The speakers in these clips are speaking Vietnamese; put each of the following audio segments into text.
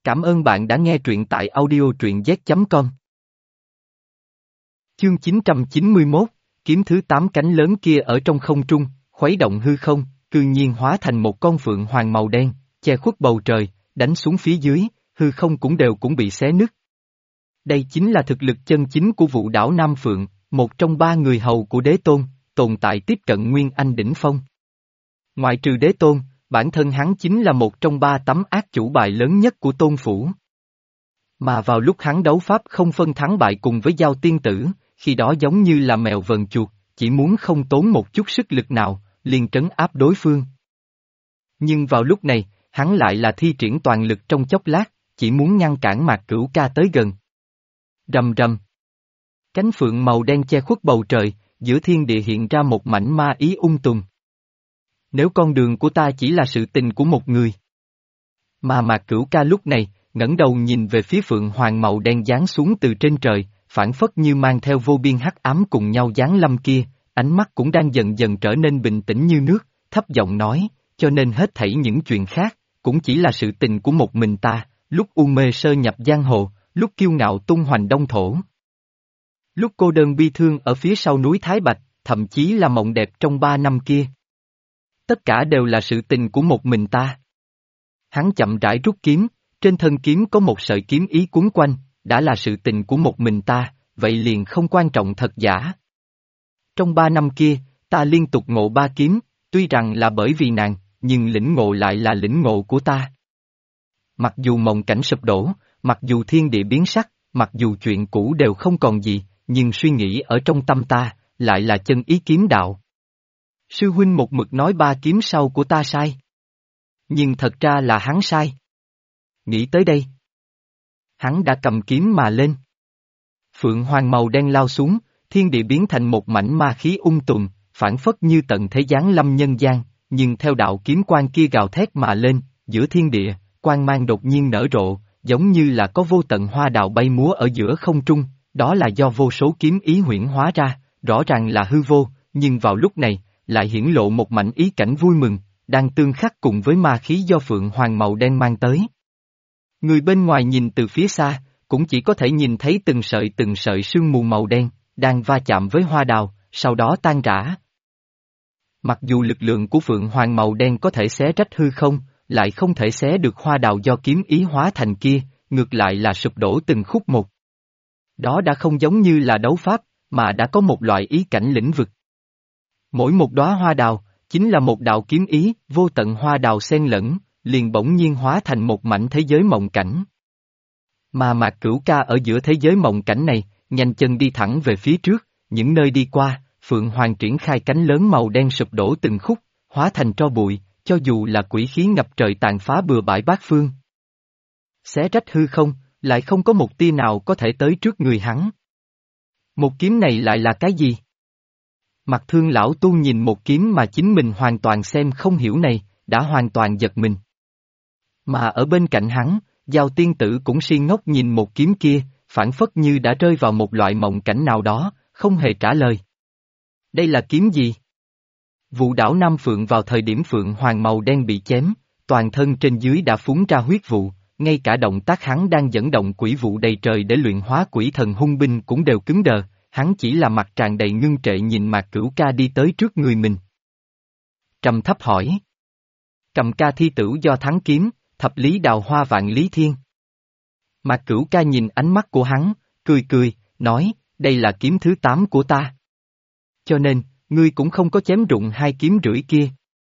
Cảm ơn bạn đã nghe truyện tại audio truyện z.com. Chương 991, kiếm thứ 8 cánh lớn kia ở trong không trung, khuấy động hư không, cư nhiên hóa thành một con phượng hoàng màu đen, che khuất bầu trời, đánh xuống phía dưới, hư không cũng bị xé nứt. Đây chính là thực lực chân chính của Vũ Đảo Nam Phượng, một trong 3 người hầu của đế tôn, tồn tại tiếp cận Nguyên Anh đỉnh phong. Ngoại trừ đế tôn, bản thân hắn chính là một trong 3 tấm ác chủ bài lớn nhất của tôn phủ. Mà vào lúc hắn đấu pháp không phân thắng bại cùng với Giao Tiên Tử, khi đó giống như là mèo vờn chuột, chỉ muốn không tốn một chút sức lực nào, liền trấn áp đối phương. Nhưng vào lúc này, hắn lại là thi triển toàn lực trong chốc lát, chỉ muốn ngăn cản Mạc Cửu Ca tới gần. Rầm rầm. Cánh phượng màu đen che khuất bầu trời, giữa thiên địa hiện ra một mảnh ma ý tùm. Nếu con đường của ta chỉ là sự tình của một người. Mà Mạc Cửu Ca lúc này, ngẩng đầu nhìn về phía phượng hoàng màu đen giáng xuống từ trên trời, phảng phất như mang theo vô biên hắc ám cùng nhau giáng lâm kia, ánh mắt cũng đang dần dần trở nên bình tĩnh như nước, thấp giọng nói, cho nên hết thảy những chuyện khác, cũng chỉ là sự tình của một mình ta, lúc u mê sơ nhập giang hồ, lúc kiêu ngạo tung hoành đông thổ. Lúc cô đơn bi thương ở phía sau núi Thái Bạch, thậm chí là mộng đẹp trong 3 năm kia. Tất cả đều là sự tình của một mình ta. Hắn chậm rãi rút kiếm, trên thân kiếm có một sợi kiếm ý cuốn quanh, đã là sự tình của một mình ta, vậy liền không quan trọng thật giả. Trong 3 năm kia, ta liên tục ngộ 3 kiếm, tuy rằng là bởi vì nàng, nhưng lĩnh ngộ lại là lĩnh ngộ của ta. Mặc dù mộng cảnh sụp đổ, mặc dù thiên địa biến sắc, mặc dù chuyện cũ đều không còn gì, nhưng suy nghĩ ở trong tâm ta, lại là chân ý kiếm đạo. Sư huynh một mực nói 3 kiếm sau của ta sai. Nhưng thật ra là hắn sai. Nghĩ tới đây. Hắn đã cầm kiếm mà lên. Phượng hoàng màu đen lao xuống, thiên địa biến thành một mảnh ma khí tùm, phản phất như tận thế giáng lâm nhân gian, nhưng theo đạo kiếm quang kia gào thét mà lên, giữa thiên địa, quang mang đột nhiên nở rộ, giống như là có vô tận hoa đào bay múa ở giữa không trung, đó là do vô số kiếm ý huyễn hóa ra, rõ ràng là hư vô, nhưng vào lúc này, lại hiển lộ một mảnh ý cảnh vui mừng, đang tương khắc cùng với ma khí do phượng hoàng màu đen mang tới. Người bên ngoài nhìn từ phía xa, cũng chỉ có thể nhìn thấy từng sợi sương mù màu đen, đang va chạm với hoa đào, sau đó tan rã. Mặc dù lực lượng của phượng hoàng màu đen có thể xé rách hư không, lại không thể xé được hoa đào do kiếm ý hóa thành kia, ngược lại là sụp đổ từng khúc một. Đó đã không giống như là đấu pháp, mà đã có một loại ý cảnh lĩnh vực. Mỗi một đóa hoa đào, chính là một đạo kiếm ý, vô tận hoa đào xen lẫn, liền bỗng nhiên hóa thành một mảnh thế giới mộng cảnh. Mà Mạc Cửu Ca ở giữa thế giới mộng cảnh này, nhanh chân đi thẳng về phía trước, những nơi đi qua, Phượng Hoàng triển khai cánh lớn màu đen sụp đổ từng khúc, hóa thành tro bụi, cho dù là quỷ khí ngập trời tàn phá bừa bãi bát phương. Xé rách hư không, lại không có một tia nào có thể tới trước người hắn. Một kiếm này lại là cái gì? Mặt Thương lão tu nhìn một kiếm mà chính mình hoàn toàn xem không hiểu này, đã hoàn toàn giật mình. Mà ở bên cạnh hắn, Giao Tiên Tử cũng si ngốc nhìn một kiếm kia, phảng phất như đã rơi vào một loại mộng cảnh nào đó, không hề trả lời. Đây là kiếm gì? Vũ Đảo Nam Phượng vào thời điểm phượng hoàng màu đen bị chém, toàn thân trên dưới đã phúng ra huyết vụ, ngay cả động tác hắn đang dẫn động quỷ vụ đầy trời để luyện hóa quỷ thần hung binh cũng đều cứng đờ, hắn chỉ là mặt tràn đầy ngưng trệ nhìn Mạc Cửu Ca đi tới trước người mình. Trầm thấp hỏi. Cầm ca thi tử do thắng kiếm, thập lý đào hoa vạn lý thiên. Mạc Cửu Ca nhìn ánh mắt của hắn, cười, nói, đây là kiếm thứ 8 của ta. Cho nên, ngươi cũng không có chém rụng 2 kiếm rưỡi kia.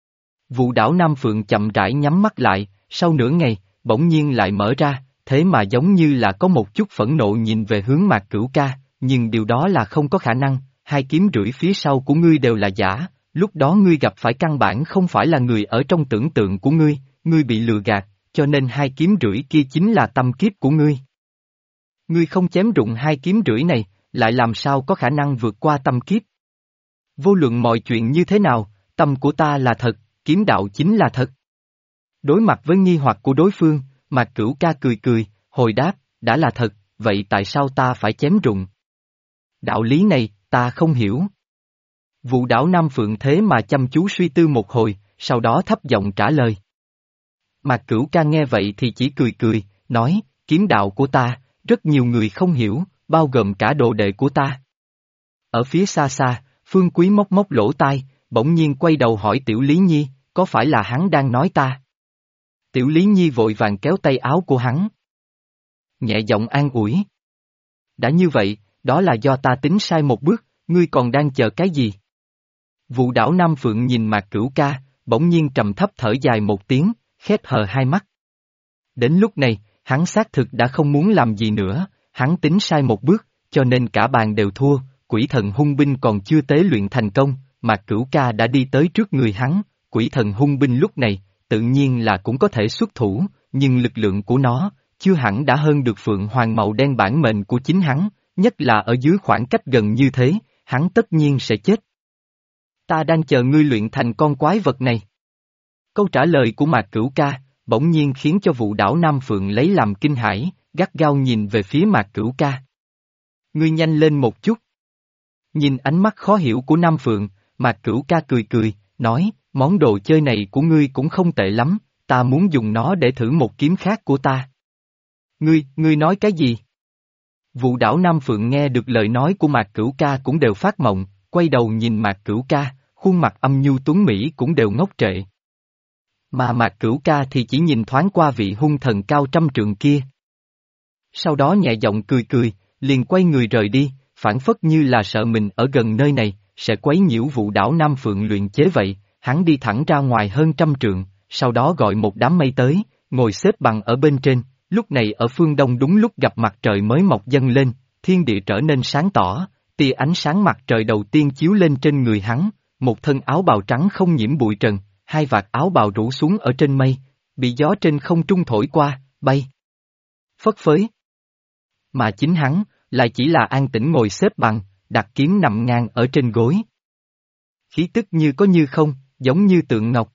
Vũ Đảo Nam Phượng chậm rãi nhắm mắt lại, sau nửa ngày, bỗng nhiên lại mở ra, thế mà giống như là có một chút phẫn nộ nhìn về hướng Mạc Cửu Ca, nhưng điều đó là không có khả năng, 2 kiếm rưỡi phía sau của ngươi đều là giả, lúc đó ngươi gặp phải căn bản không phải là người ở trong tưởng tượng của ngươi bị lừa gạt, cho nên 2 kiếm rưỡi kia chính là tâm kiếp của ngươi. Ngươi không chém rụng 2 kiếm rưỡi này, lại làm sao có khả năng vượt qua tâm kiếp? Vô luận mọi chuyện như thế nào, tâm của ta là thật, kiếm đạo chính là thật. Đối mặt với nghi hoặc của đối phương, Mạc Cửu Ca cười, hồi đáp, đã là thật, vậy tại sao ta phải chém rụng? Đạo lý này, ta không hiểu. Vũ Đảo Nam Phượng thế mà chăm chú suy tư một hồi, sau đó thấp giọng trả lời. Mạc Cửu Ca nghe vậy thì chỉ cười, nói, kiếm đạo của ta, rất nhiều người không hiểu, bao gồm cả đồ đệ của ta. Ở phía xa xa, Phương Quý móc móc lỗ tai, bỗng nhiên quay đầu hỏi Tiểu Lý Nhi, có phải là hắn đang nói ta? Tiểu Lý Nhi vội vàng kéo tay áo của hắn. Nhẹ giọng an ủi. Đã như vậy, đó là do ta tính sai một bước, ngươi còn đang chờ cái gì? Vụ đảo Nam Phượng nhìn Mạc Cửu ca, bỗng nhiên trầm thấp thở dài một tiếng, khép hờ hai mắt. Đến lúc này, hắn xác thực đã không muốn làm gì nữa, hắn tính sai một bước, cho nên cả bàn đều thua, quỷ thần hung binh còn chưa tế luyện thành công, Mạc Cửu ca đã đi tới trước người hắn, quỷ thần hung binh lúc này, tự nhiên là cũng có thể xuất thủ, nhưng lực lượng của nó, chưa hẳn đã hơn được Phượng Hoàng màu đen bản mệnh của chính hắn, nhất là ở dưới khoảng cách gần như thế, hắn tất nhiên sẽ chết. Ta đang chờ ngươi luyện thành con quái vật này. Câu trả lời của Mạc Cửu ca, bỗng nhiên khiến cho vụ đảo Nam Phượng lấy làm kinh hãi, gắt gao nhìn về phía Mạc Cửu ca. Ngươi nhanh lên một chút. Nhìn ánh mắt khó hiểu của Nam Phượng, Mạc Cửu ca cười cười, nói, món đồ chơi này của ngươi cũng không tệ lắm, ta muốn dùng nó để thử một kiếm khác của ta. Ngươi nói cái gì? Vụ đảo Nam Phượng nghe được lời nói của Mạc Cửu ca cũng đều phát mộng, quay đầu nhìn Mạc Cửu ca, khuôn mặt âm nhu tuấn Mỹ cũng đều ngốc trệ. Mà Mạc Cửu ca thì chỉ nhìn thoáng qua vị hung thần cao trăm trượng kia. Sau đó nhẹ giọng cười cười, liền quay người rời đi, phảng phất như là sợ mình ở gần nơi này, sẽ quấy nhiễu vụ đảo Nam Phượng luyện chế vậy, hắn đi thẳng ra ngoài hơn trăm trượng, sau đó gọi một đám mây tới, ngồi xếp bằng ở bên trên, lúc này ở phương đông đúng lúc gặp mặt trời mới mọc dâng lên, thiên địa trở nên sáng tỏ, tia ánh sáng mặt trời đầu tiên chiếu lên trên người hắn, một thân áo bào trắng không nhiễm bụi trần, hai vạt áo bào rủ xuống ở trên mây, bị gió trên không trung thổi qua, bay. Phất phới. Mà chính hắn, lại chỉ là an tĩnh ngồi xếp bằng, đặt kiếm nằm ngang ở trên gối. Khí tức như có như không, giống như tượng ngọc.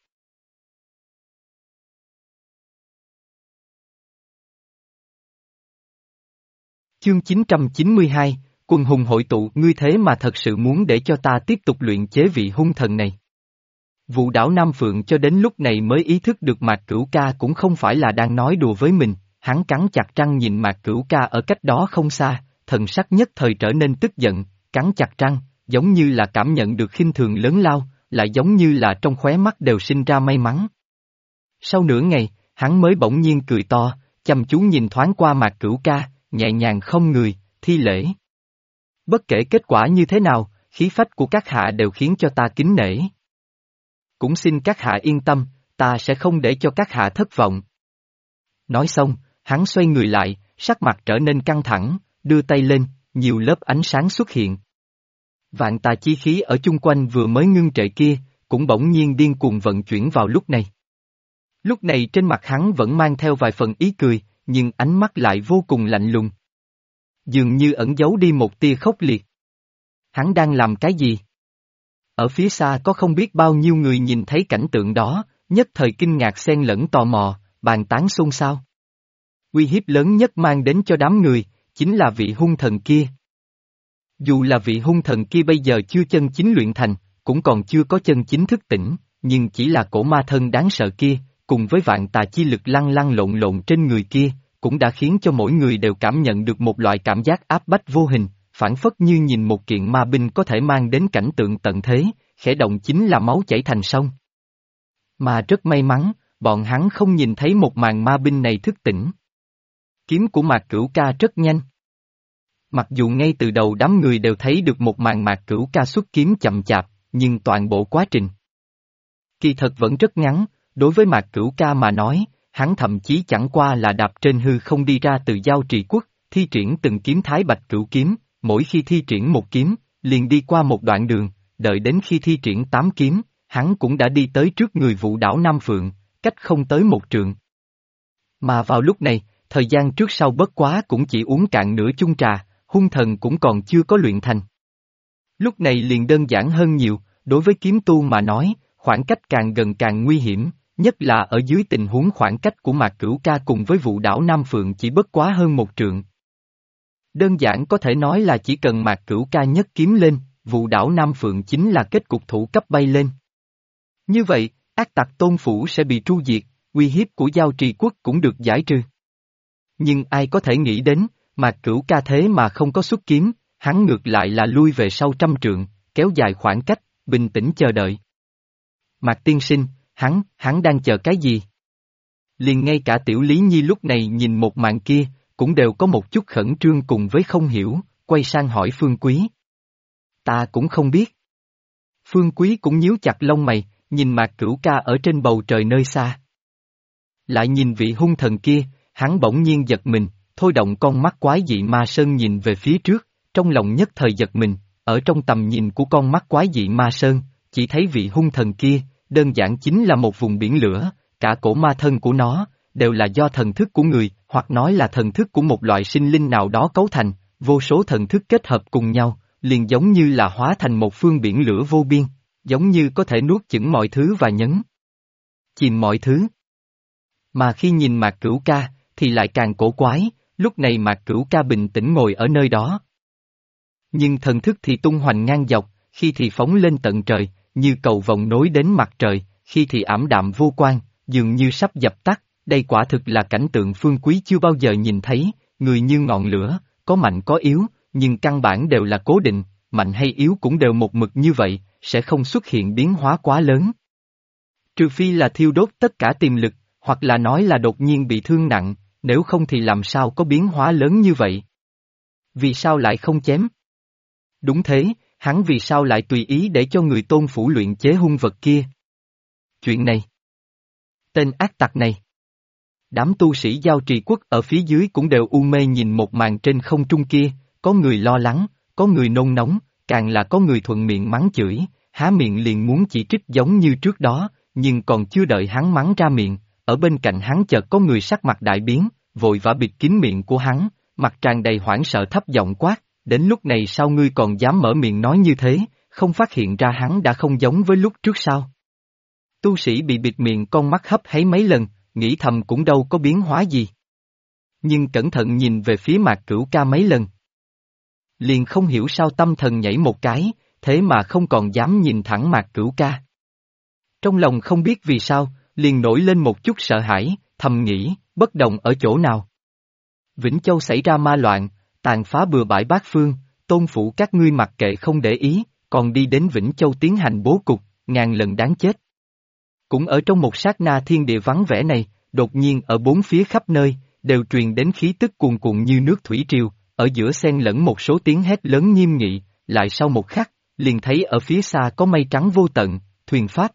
Chương 992, quần hùng hội tụ, ngươi thế mà thật sự muốn để cho ta tiếp tục luyện chế vị hung thần này. Vụ đảo Nam Phượng cho đến lúc này mới ý thức được Mạc Cửu ca cũng không phải là đang nói đùa với mình, hắn cắn chặt răng nhìn Mạc Cửu ca ở cách đó không xa, thần sắc nhất thời trở nên tức giận, cắn chặt răng, giống như là cảm nhận được khinh thường lớn lao, lại giống như là trong khóe mắt đều sinh ra may mắn. Sau nửa ngày, hắn mới bỗng nhiên cười to, chăm chú nhìn thoáng qua Mạc Cửu ca, nhẹ nhàng không người, thi lễ. Bất kể kết quả như thế nào, khí phách của các hạ đều khiến cho ta kính nể. Cũng xin các hạ yên tâm, ta sẽ không để cho các hạ thất vọng. Nói xong, hắn xoay người lại, sắc mặt trở nên căng thẳng, đưa tay lên, nhiều lớp ánh sáng xuất hiện. Vạn tà chi khí ở chung quanh vừa mới ngưng trệ kia, cũng bỗng nhiên điên cuồng vận chuyển vào lúc này. Lúc này trên mặt hắn vẫn mang theo vài phần ý cười, nhưng ánh mắt lại vô cùng lạnh lùng. Dường như ẩn giấu đi một tia khốc liệt. Hắn đang làm cái gì? Ở phía xa có không biết bao nhiêu người nhìn thấy cảnh tượng đó, nhất thời kinh ngạc xen lẫn tò mò, bàn tán xôn xao. Uy hiếp lớn nhất mang đến cho đám người, chính là vị hung thần kia. Dù là vị hung thần kia bây giờ chưa chân chính luyện thành, cũng còn chưa có chân chính thức tỉnh, nhưng chỉ là cổ ma thân đáng sợ kia, cùng với vạn tà chi lực lăn lăn lộn lộn trên người kia, cũng đã khiến cho mỗi người đều cảm nhận được một loại cảm giác áp bách vô hình, phản phất như nhìn một kiện ma binh có thể mang đến cảnh tượng tận thế, khẽ động chính là máu chảy thành sông. Mà rất may mắn, bọn hắn không nhìn thấy một màn ma binh này thức tỉnh. Kiếm của Mạc Cửu ca rất nhanh. Mặc dù ngay từ đầu đám người đều thấy được một màn Mạc Cửu ca xuất kiếm chậm chạp, nhưng toàn bộ quá trình kỳ thật vẫn rất ngắn, đối với Mạc Cửu ca mà nói, hắn thậm chí chẳng qua là đạp trên hư không đi ra từ giao trì quốc, thi triển từng kiếm Thái Bạch Cửu kiếm, mỗi khi thi triển một kiếm, liền đi qua một đoạn đường, đợi đến khi thi triển 8 kiếm, hắn cũng đã đi tới trước người vụ đảo Nam Phượng, cách không tới một trượng. Mà vào lúc này, thời gian trước sau bất quá cũng chỉ uống cạn nửa chung trà, hung thần cũng còn chưa có luyện thành. Lúc này liền đơn giản hơn nhiều, đối với kiếm tu mà nói, khoảng cách càng gần càng nguy hiểm, nhất là ở dưới tình huống khoảng cách của Mạc Cửu ca cùng với vụ đảo Nam Phượng chỉ bất quá hơn một trượng. Đơn giản có thể nói là chỉ cần Mạc Cửu ca nhất kiếm lên, vụ đảo Nam Phượng chính là kết cục thủ cấp bay lên. Như vậy, ác tặc Tôn Phủ sẽ bị tru diệt, uy hiếp của giao trì quốc cũng được giải trừ. Nhưng ai có thể nghĩ đến, Mạc Cửu Ca thế mà không có xuất kiếm, hắn ngược lại là lui về sau 100 trượng, kéo dài khoảng cách, bình tĩnh chờ đợi. Mạc tiên sinh, hắn đang chờ cái gì? Liền ngay cả Tiểu Lý Nhi lúc này nhìn một màn kia, cũng đều có một chút khẩn trương cùng với không hiểu, quay sang hỏi Phương Quý. Ta cũng không biết. Phương Quý cũng nhíu chặt lông mày, nhìn Mạc Cửu Ca ở trên bầu trời nơi xa. Lại nhìn vị hung thần kia, hắn bỗng nhiên giật mình, thôi động con mắt quái dị ma sơn nhìn về phía trước, trong lòng nhất thời giật mình, ở trong tầm nhìn của con mắt quái dị ma sơn, chỉ thấy vị hung thần kia, đơn giản chính là một vùng biển lửa, cả cổ ma thân của nó, đều là do thần thức của người, hoặc nói là thần thức của một loại sinh linh nào đó cấu thành, vô số thần thức kết hợp cùng nhau, liền giống như là hóa thành một phương biển lửa vô biên, giống như có thể nuốt chửng mọi thứ và nhấn chìm mọi thứ. Mà khi nhìn Mạc Cửu Ca, thì lại càng cổ quái, lúc này Mạc Cửu Ca bình tĩnh ngồi ở nơi đó. Nhưng thần thức thì tung hoành ngang dọc, khi thì phóng lên tận trời, như cầu vồng nối đến mặt trời, khi thì ảm đạm vô quang, dường như sắp dập tắt, đây quả thực là cảnh tượng Phương Quý chưa bao giờ nhìn thấy, người như ngọn lửa, có mạnh có yếu, nhưng căn bản đều là cố định, mạnh hay yếu cũng đều một mực như vậy, sẽ không xuất hiện biến hóa quá lớn. Trừ phi là thiêu đốt tất cả tiềm lực, hoặc là nói là đột nhiên bị thương nặng, nếu không thì làm sao có biến hóa lớn như vậy? Vì sao lại không chém? Đúng thế, hắn vì sao lại tùy ý để cho người Tôn Phủ luyện chế hung vật kia? Chuyện này. Tên ác tặc này. Đám tu sĩ Giao Trì Quốc ở phía dưới cũng đều u mê nhìn một màn trên không trung kia, có người lo lắng, có người nôn nóng, càng là có người thuận miệng mắng chửi, há miệng liền muốn chỉ trích giống như trước đó, nhưng còn chưa đợi hắn mắng ra miệng, ở bên cạnh hắn chợt có người sắc mặt đại biến, vội vã bịt kín miệng của hắn, mặt tràn đầy hoảng sợ thấp giọng quát, đến lúc này sao ngươi còn dám mở miệng nói như thế, không phát hiện ra hắn đã không giống với lúc trước sao? Tu sĩ bị bịt miệng con mắt hấp háy mấy lần, nghĩ thầm cũng đâu có biến hóa gì. Nhưng cẩn thận nhìn về phía Mạc Cửu Ca mấy lần. Liền không hiểu sao tâm thần nhảy một cái, thế mà không còn dám nhìn thẳng Mạc Cửu Ca. Trong lòng không biết vì sao, liền nổi lên một chút sợ hãi, thầm nghĩ, bất đồng ở chỗ nào. Vĩnh Châu xảy ra ma loạn, tàn phá bừa bãi bát phương, Tôn Phủ các ngươi mặc kệ không để ý, còn đi đến Vĩnh Châu tiến hành bố cục, ngàn lần đáng chết. Cũng ở trong một sát na thiên địa vắng vẻ này, đột nhiên ở bốn phía khắp nơi, đều truyền đến khí tức cuồn cuộn như nước thủy triều, ở giữa xen lẫn một số tiếng hét lớn nghiêm nghị, lại sau một khắc, liền thấy ở phía xa có mây trắng vô tận, thuyền pháp.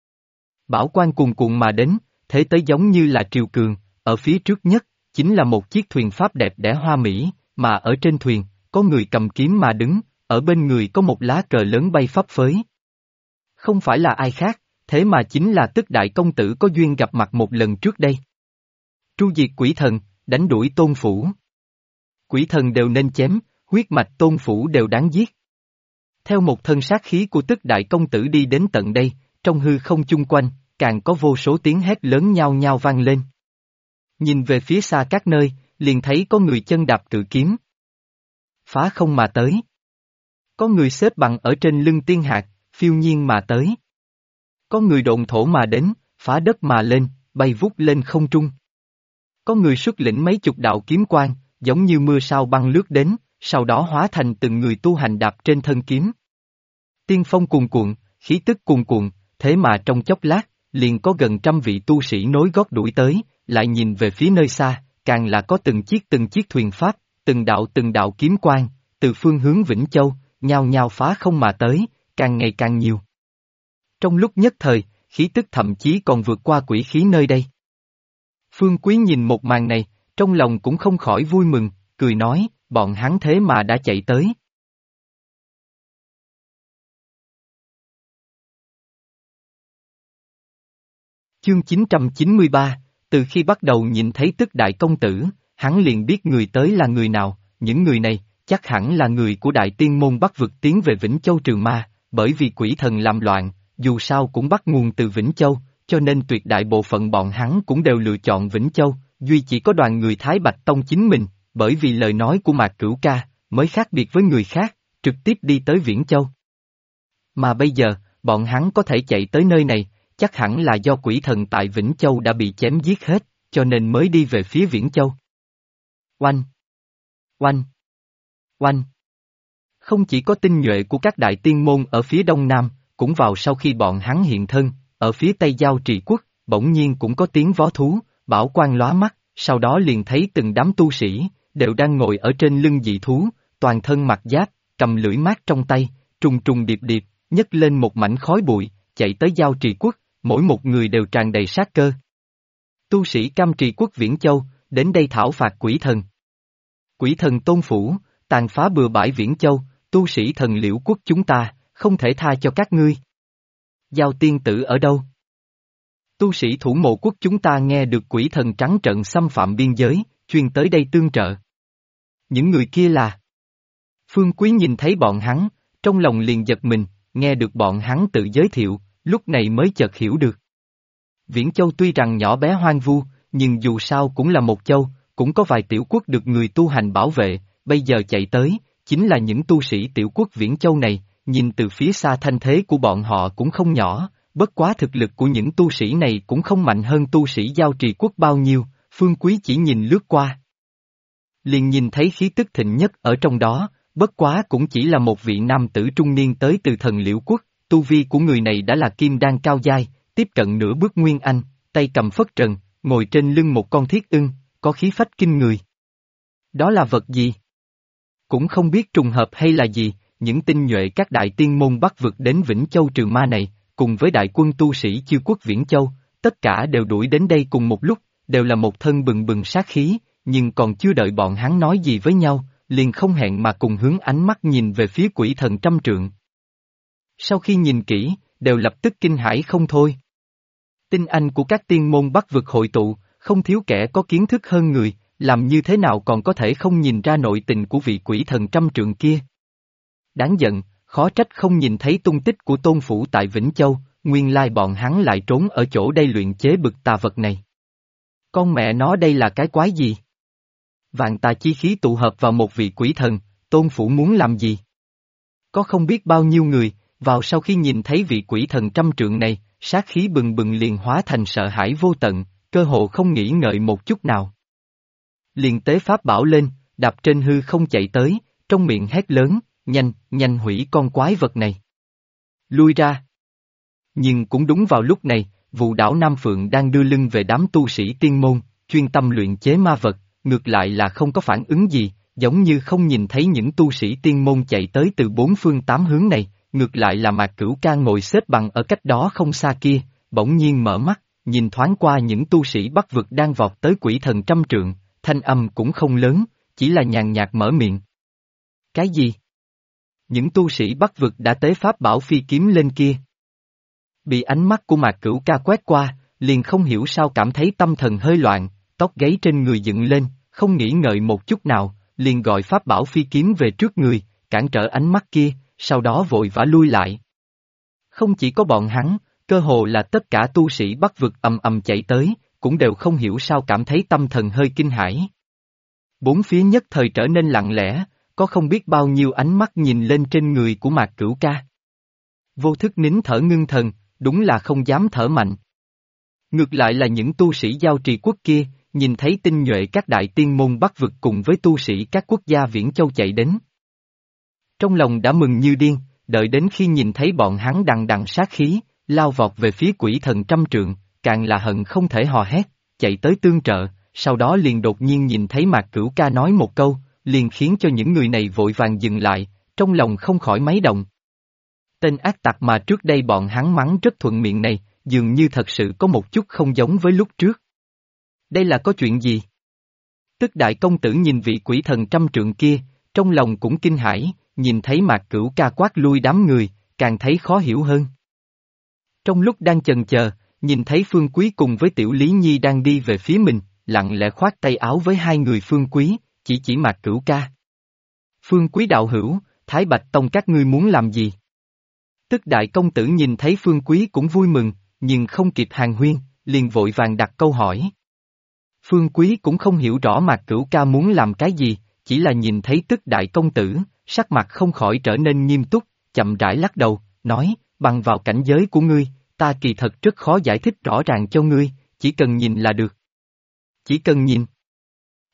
Bão quan cuồn cuộn mà đến, thế tới giống như là triều cường, ở phía trước nhất, chính là một chiếc thuyền pháp đẹp đẽ hoa mỹ, mà ở trên thuyền, có người cầm kiếm mà đứng, ở bên người có một lá cờ lớn bay phấp phới. Không phải là ai khác, thế mà chính là Tức Đại Công Tử có duyên gặp mặt một lần trước đây. Tru diệt quỷ thần, đánh đuổi Tôn Phủ. Quỷ thần đều nên chém, huyết mạch Tôn Phủ đều đáng giết. Theo một thân sát khí của Tức Đại Công Tử đi đến tận đây, trong hư không chung quanh, càng có vô số tiếng hét lớn nhao nhao vang lên. Nhìn về phía xa các nơi, liền thấy có người chân đạp cự kiếm. Phá không mà tới. Có người xếp bằng ở trên lưng tiên hạc, phiêu nhiên mà tới. Có người độn thổ mà đến, phá đất mà lên, bay vút lên không trung. Có người xuất lĩnh mấy chục đạo kiếm quang, giống như mưa sao băng lướt đến, sau đó hóa thành từng người tu hành đạp trên thân kiếm. Tiên phong cuồn cuộn, khí tức cuồn cuộn, thế mà trong chốc lát, liền có gần 100 vị tu sĩ nối gót đuổi tới, lại nhìn về phía nơi xa, càng là có từng chiếc thuyền pháp, từng đạo kiếm quang, từ phương hướng Vĩnh Châu, nhao nhao phá không mà tới, càng ngày càng nhiều. Trong lúc nhất thời, khí tức thậm chí còn vượt qua quỷ khí nơi đây. Phương Quý nhìn một màn này, trong lòng cũng không khỏi vui mừng, cười nói, bọn hắn thế mà đã chạy tới. Chương 993, từ khi bắt đầu nhìn thấy Tức Đại Công Tử, hắn liền biết người tới là người nào, những người này, chắc hẳn là người của Đại Tiên Môn Bắc vực tiến về Vĩnh Châu trừ ma, bởi vì quỷ thần làm loạn, dù sao cũng bắt nguồn từ Vĩnh Châu, cho nên tuyệt đại bộ phận bọn hắn cũng đều lựa chọn Vĩnh Châu, duy chỉ có đoàn người Thái Bạch Tông chính mình, bởi vì lời nói của Mạc Cửu Ca, mới khác biệt với người khác, trực tiếp đi tới Viễn Châu. Mà bây giờ, bọn hắn có thể chạy tới nơi này, chắc hẳn là do quỷ thần tại Vĩnh Châu đã bị chém giết hết, cho nên mới đi về phía Viễn Châu. Oanh! Oanh! Oanh! Không chỉ có tinh nhuệ của các đại tiên môn ở phía đông nam, cũng vào sau khi bọn hắn hiện thân, ở phía tây giao trì quốc, bỗng nhiên cũng có tiếng vó thú, bảo quang lóa mắt, sau đó liền thấy từng đám tu sĩ, đều đang ngồi ở trên lưng dị thú, toàn thân mặc giáp, cầm lưỡi mát trong tay, trùng trùng điệp điệp, nhấc lên một mảnh khói bụi, chạy tới giao trì quốc, mỗi một người đều tràn đầy sát cơ. Tu sĩ Cam Trì quốc Viễn Châu, đến đây thảo phạt quỷ thần. Quỷ thần Tôn Phủ, tàn phá bừa bãi Viễn Châu, tu sĩ thần Liễu quốc chúng ta, không thể tha cho các ngươi. Giao tiên tử ở đâu? Tu sĩ Thủ Mộ quốc chúng ta nghe được quỷ thần trắng trợn xâm phạm biên giới, chuyên tới đây tương trợ. Những người kia là... Phương Quý nhìn thấy bọn hắn, trong lòng liền giật mình, nghe được bọn hắn tự giới thiệu, lúc này mới chợt hiểu được. Viễn Châu tuy rằng nhỏ bé hoang vu, nhưng dù sao cũng là một châu, cũng có vài tiểu quốc được người tu hành bảo vệ, bây giờ chạy tới, chính là những tu sĩ tiểu quốc Viễn Châu này, nhìn từ phía xa thanh thế của bọn họ cũng không nhỏ, bất quá thực lực của những tu sĩ này cũng không mạnh hơn tu sĩ giao trì quốc bao nhiêu, Phương Quý chỉ nhìn lướt qua. Liền nhìn thấy khí tức thịnh nhất ở trong đó, bất quá cũng chỉ là một vị nam tử trung niên tới từ thần Liễu quốc, tu vi của người này đã là kim đan cao giai, tiếp cận nửa bước nguyên anh, tay cầm phất trần, ngồi trên lưng một con thiết ưng, có khí phách kinh người. Đó là vật gì? Cũng không biết trùng hợp hay là gì, những tinh nhuệ các đại tiên môn Bắc vực đến Vĩnh Châu Trường Ma này, cùng với đại quân tu sĩ Chiêu quốc Viễn Châu, tất cả đều đuổi đến đây cùng một lúc, đều là một thân bừng bừng sát khí, nhưng còn chưa đợi bọn hắn nói gì với nhau, liền không hẹn mà cùng hướng ánh mắt nhìn về phía quỷ thần trăm trượng. Sau khi nhìn kỹ, đều lập tức kinh hãi không thôi. Tinh anh của các tiên môn Bắc vực hội tụ, không thiếu kẻ có kiến thức hơn người, làm như thế nào còn có thể không nhìn ra nội tình của vị quỷ thần trăm trượng kia. Đáng giận, khó trách không nhìn thấy tung tích của Tôn Phủ tại Vĩnh Châu, nguyên lai bọn hắn lại trốn ở chỗ đây luyện chế bực tà vật này. Con mẹ nó đây là cái quái gì? Vạn tà chi khí tụ hợp vào một vị quỷ thần, Tôn Phủ muốn làm gì? Có không biết bao nhiêu người, vào sau khi nhìn thấy vị quỷ thần trăm trượng này, sát khí bừng bừng liền hóa thành sợ hãi vô tận, cơ hồ không nghĩ ngợi một chút nào. Liền tế pháp bảo lên, đạp trên hư không chạy tới, trong miệng hét lớn, nhanh, nhanh hủy con quái vật này. Lui ra. Nhưng cũng đúng vào lúc này, Vụ Đảo Nam Phượng đang đưa lưng về đám tu sĩ tiên môn, chuyên tâm luyện chế ma vật, ngược lại là không có phản ứng gì, giống như không nhìn thấy những tu sĩ tiên môn chạy tới từ bốn phương tám hướng này, ngược lại là Mạc Cửu Ca ngồi xếp bằng ở cách đó không xa kia, bỗng nhiên mở mắt, nhìn thoáng qua những tu sĩ Bắc vực đang vọt tới quỷ thần trăm trượng, thanh âm cũng không lớn, chỉ là nhàn nhạt mở miệng. Cái gì? Những tu sĩ Bắc vực đã tế pháp bảo phi kiếm lên kia. Bị ánh mắt của Mạc Cửu Ca quét qua, liền không hiểu sao cảm thấy tâm thần hơi loạn, tóc gáy trên người dựng lên, không nghĩ ngợi một chút nào, liền gọi pháp bảo phi kiếm về trước người, cản trở ánh mắt kia, sau đó vội vã lui lại. Không chỉ có bọn hắn, cơ hồ là tất cả tu sĩ Bắc vực ầm ầm chạy tới, cũng đều không hiểu sao cảm thấy tâm thần hơi kinh hãi. Bốn phía nhất thời trở nên lặng lẽ, có không biết bao nhiêu ánh mắt nhìn lên trên người của Mạc Cửu Ca. Vô thức nín thở ngưng thần, đúng là không dám thở mạnh. Ngược lại là những tu sĩ giao trì quốc kia, nhìn thấy tinh nhuệ các đại tiên môn Bắc vực cùng với tu sĩ các quốc gia Viễn Châu chạy đến. Trong lòng đã mừng như điên, đợi đến khi nhìn thấy bọn hắn đằng đằng sát khí, lao vọt về phía quỷ thần trăm trượng, càng là hận không thể hò hét, chạy tới tương trợ, sau đó liền đột nhiên nhìn thấy Mạc Cửu Ca nói một câu, liền khiến cho những người này vội vàng dừng lại, trong lòng không khỏi máy động. Tên ác tặc mà trước đây bọn hắn mắng rất thuận miệng này, dường như thật sự có một chút không giống với lúc trước. Đây là có chuyện gì? Tức đại công tử nhìn vị quỷ thần trăm trượng kia, trong lòng cũng kinh hãi, nhìn thấy Mạc Cửu Ca quát lui đám người, càng thấy khó hiểu hơn. Trong lúc đang chần chờ, nhìn thấy Phương Quý cùng với Tiểu Lý Nhi đang đi về phía mình, lặng lẽ khoát tay áo với hai người Phương Quý, chỉ Mạc Cửu Ca. Phương Quý đạo hữu, Thái Bạch Tông các ngươi muốn làm gì? Tức đại công tử nhìn thấy Phương Quý cũng vui mừng, nhưng không kịp hàn huyên, liền vội vàng đặt câu hỏi. Phương Quý cũng không hiểu rõ Mạc Cửu Ca muốn làm cái gì, chỉ là nhìn thấy tức đại công tử, sắc mặt không khỏi trở nên nghiêm túc, chậm rãi lắc đầu, nói, bằng vào cảnh giới của ngươi, ta kỳ thật rất khó giải thích rõ ràng cho ngươi, chỉ cần nhìn là được. Chỉ cần nhìn.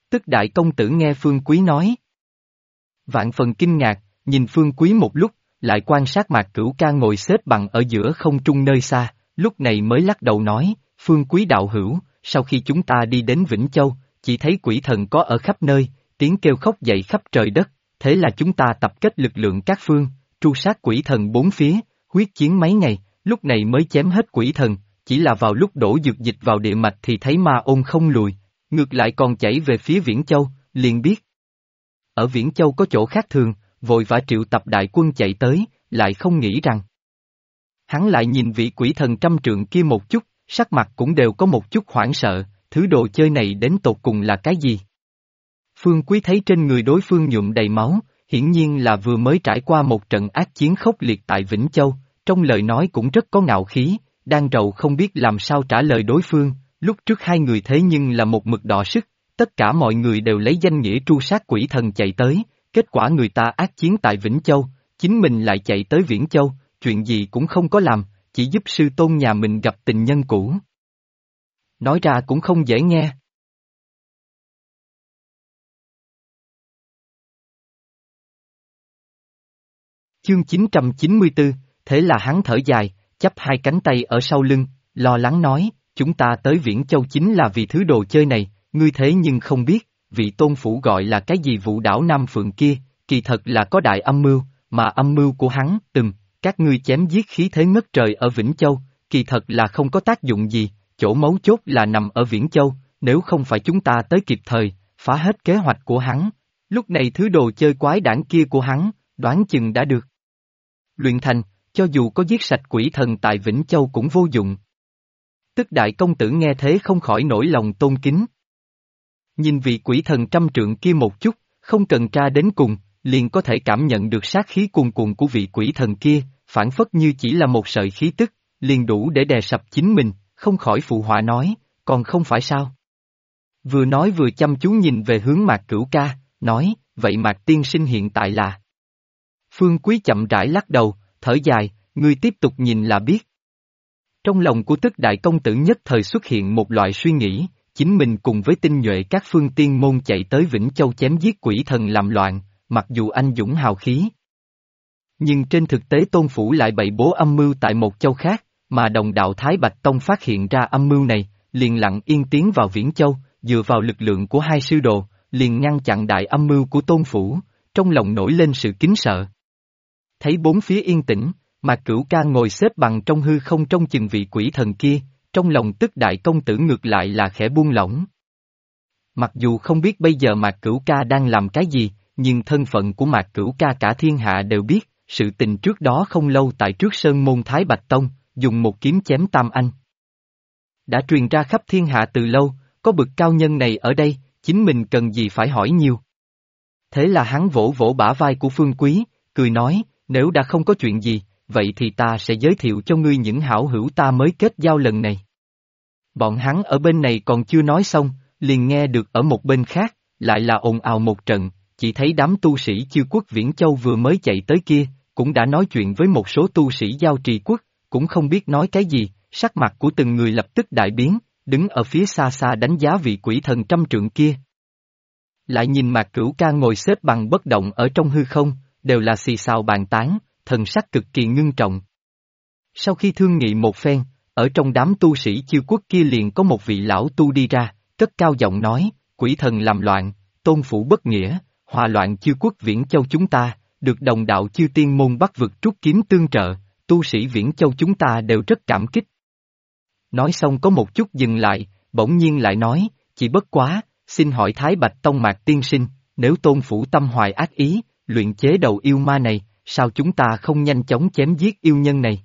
Tức đại công tử nghe Phương Quý nói. Vạn phần kinh ngạc, nhìn Phương Quý một lúc, lại quan sát Mạc Cửu Ca ngồi xếp bằng ở giữa không trung nơi xa, lúc này mới lắc đầu nói, Phương Quý đạo hữu, sau khi chúng ta đi đến Vĩnh Châu, chỉ thấy quỷ thần có ở khắp nơi, tiếng kêu khóc dậy khắp trời đất, thế là chúng ta tập kết lực lượng các phương, tru sát quỷ thần bốn phía, huyết chiến mấy ngày, lúc này mới chém hết quỷ thần, chỉ là vào lúc đổ dược dịch vào địa mạch thì thấy ma ôn không lùi, ngược lại còn chảy về phía Viễn Châu, liền biết. Ở Viễn Châu có chỗ khác thường, vội vã triệu tập đại quân chạy tới, lại không nghĩ rằng. Hắn lại nhìn vị quỷ thần trăm trượng kia một chút, sắc mặt cũng đều có một chút hoảng sợ, thứ đồ chơi này đến tột cùng là cái gì? Phương Quý thấy trên người đối phương nhuộm đầy máu, hiển nhiên là vừa mới trải qua một trận ác chiến khốc liệt tại Vĩnh Châu, trong lời nói cũng rất có ngạo khí, đang rầu không biết làm sao trả lời đối phương, lúc trước hai người thế nhưng là một mực đọ sức, tất cả mọi người đều lấy danh nghĩa tru sát quỷ thần chạy tới, kết quả người ta ác chiến tại Vĩnh Châu, chính mình lại chạy tới Viễn Châu, chuyện gì cũng không có làm, chỉ giúp sư tôn nhà mình gặp tình nhân cũ. Nói ra cũng không dễ nghe. Chương 994, thế là hắn thở dài, chắp hai cánh tay ở sau lưng, lo lắng nói, chúng ta tới Viễn Châu chính là vì thứ đồ chơi này, ngươi thế nhưng không biết, vị tôn phủ gọi là cái gì Vũ Đảo Nam Phượng kia, kỳ thật là có đại âm mưu, mà âm mưu của hắn, các ngươi chém giết khí thế ngất trời ở Vĩnh Châu, kỳ thật là không có tác dụng gì, chỗ mấu chốt là nằm ở Viễn Châu, nếu không phải chúng ta tới kịp thời, phá hết kế hoạch của hắn, lúc này thứ đồ chơi quái đản kia của hắn, đoán chừng đã được luyện thành, cho dù có giết sạch quỷ thần tại Vĩnh Châu cũng vô dụng. Tức đại công tử nghe thế không khỏi nổi lòng tôn kính. Nhìn vị quỷ thần trăm trượng kia một chút, không cần tra đến cùng, liền có thể cảm nhận được sát khí cuồn cuộn của vị quỷ thần kia, phản phất như chỉ là một sợi khí tức, liền đủ để đè sập chính mình, không khỏi phụ họa nói, còn không phải sao. Vừa nói vừa chăm chú nhìn về hướng Mạc Cửu Ca, nói, vậy Mạc tiên sinh hiện tại là. Phương Quý chậm rãi lắc đầu, thở dài, ngươi tiếp tục nhìn là biết. Trong lòng của tức đại công tử nhất thời xuất hiện một loại suy nghĩ, chính mình cùng với tinh nhuệ các phương tiên môn chạy tới Vĩnh Châu chém giết quỷ thần làm loạn, mặc dù anh dũng hào khí. Nhưng trên thực tế tôn phủ lại bày bố âm mưu tại một châu khác, mà đồng đạo Thái Bạch Tông phát hiện ra âm mưu này, liền lặng yên tiến vào Viễn Châu, dựa vào lực lượng của hai sư đồ, liền ngăn chặn đại âm mưu của tôn phủ, trong lòng nổi lên sự kính sợ. Thấy bốn phía yên tĩnh, Mạc Cửu Ca ngồi xếp bằng trong hư không trong chừng vị quỷ thần kia, trong lòng tức đại công tử ngược lại là khẽ buông lỏng. Mặc dù không biết bây giờ Mạc Cửu Ca đang làm cái gì, nhưng thân phận của Mạc Cửu Ca cả thiên hạ đều biết, sự tình trước đó không lâu tại trước sơn môn Thái Bạch Tông, dùng một kiếm chém Tam Anh. Đã truyền ra khắp thiên hạ từ lâu, có bậc cao nhân này ở đây, chính mình cần gì phải hỏi nhiều. Thế là hắn vỗ vỗ bả vai của Phương Quý, cười nói, nếu đã không có chuyện gì, vậy thì ta sẽ giới thiệu cho ngươi những hảo hữu ta mới kết giao lần này. Bọn hắn ở bên này còn chưa nói xong, liền nghe được ở một bên khác, lại là ồn ào một trận, chỉ thấy đám tu sĩ Chiêu Quốc Viễn Châu vừa mới chạy tới kia, cũng đã nói chuyện với một số tu sĩ Giao Trì Quốc, cũng không biết nói cái gì, sắc mặt của từng người lập tức đại biến, đứng ở phía xa xa đánh giá vị quỷ thần trăm trượng kia. Lại nhìn Mạc Cửu Ca ngồi xếp bằng bất động ở trong hư không, đều là xì xào bàn tán, thần sắc cực kỳ ngưng trọng. Sau khi thương nghị một phen, ở trong đám tu sĩ Chiêu Quốc kia liền có một vị lão tu đi ra, cất cao giọng nói, quỷ thần làm loạn, tôn phủ bất nghĩa, hòa loạn Chiêu Quốc Viễn Châu chúng ta, được đồng đạo Chiêu Tiên môn Bắc vực trút kiếm tương trợ, tu sĩ Viễn Châu chúng ta đều rất cảm kích. Nói xong có một chút dừng lại, bỗng nhiên lại nói, chỉ bất quá, xin hỏi Thái Bạch Tông Mạc tiên sinh, nếu tôn phủ tâm hoài ác ý, luyện chế đầu yêu ma này, sao chúng ta không nhanh chóng chém giết yêu nhân này?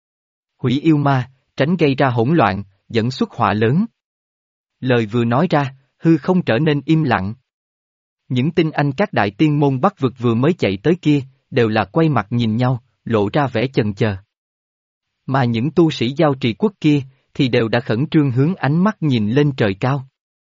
Hủy yêu ma, tránh gây ra hỗn loạn, dẫn xuất họa lớn. Lời vừa nói ra, hư không trở nên im lặng. Những tinh anh các đại tiên môn Bắc vực vừa mới chạy tới kia, đều là quay mặt nhìn nhau, lộ ra vẻ chần chờ. Mà những tu sĩ Giao Trì Quốc kia, thì đều đã khẩn trương hướng ánh mắt nhìn lên trời cao.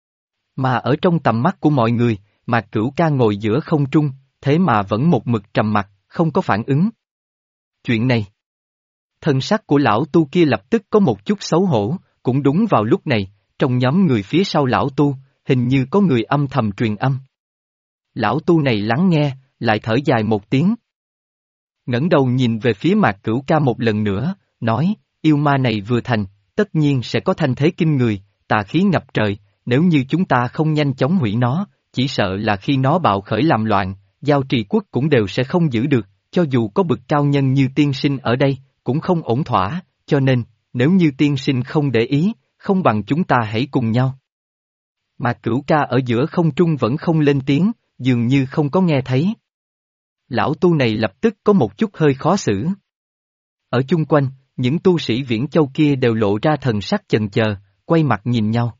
Mà ở trong tầm mắt của mọi người, Mạc Cửu Ca ngồi giữa không trung, thế mà vẫn một mực trầm mặc, không có phản ứng. Chuyện này. Thân sắc của lão tu kia lập tức có một chút xấu hổ, cũng đúng vào lúc này, trong nhóm người phía sau lão tu, hình như có người âm thầm truyền âm. Lão tu này lắng nghe, lại thở dài một tiếng. Ngẩng đầu nhìn về phía Mạc Cửu Ca một lần nữa, nói, yêu ma này vừa thành, tất nhiên sẽ có thanh thế kinh người, tà khí ngập trời, nếu như chúng ta không nhanh chóng hủy nó, chỉ sợ là khi nó bạo khởi làm loạn, Giao Trì Quốc cũng đều sẽ không giữ được, cho dù có bậc cao nhân như tiên sinh ở đây, cũng không ổn thỏa, cho nên, nếu như tiên sinh không để ý, không bằng chúng ta hãy cùng nhau. Mạc Cửu Ca ở giữa không trung vẫn không lên tiếng, dường như không có nghe thấy. Lão tu này lập tức có một chút hơi khó xử. Ở chung quanh, những tu sĩ Viễn Châu kia đều lộ ra thần sắc chần chờ, quay mặt nhìn nhau.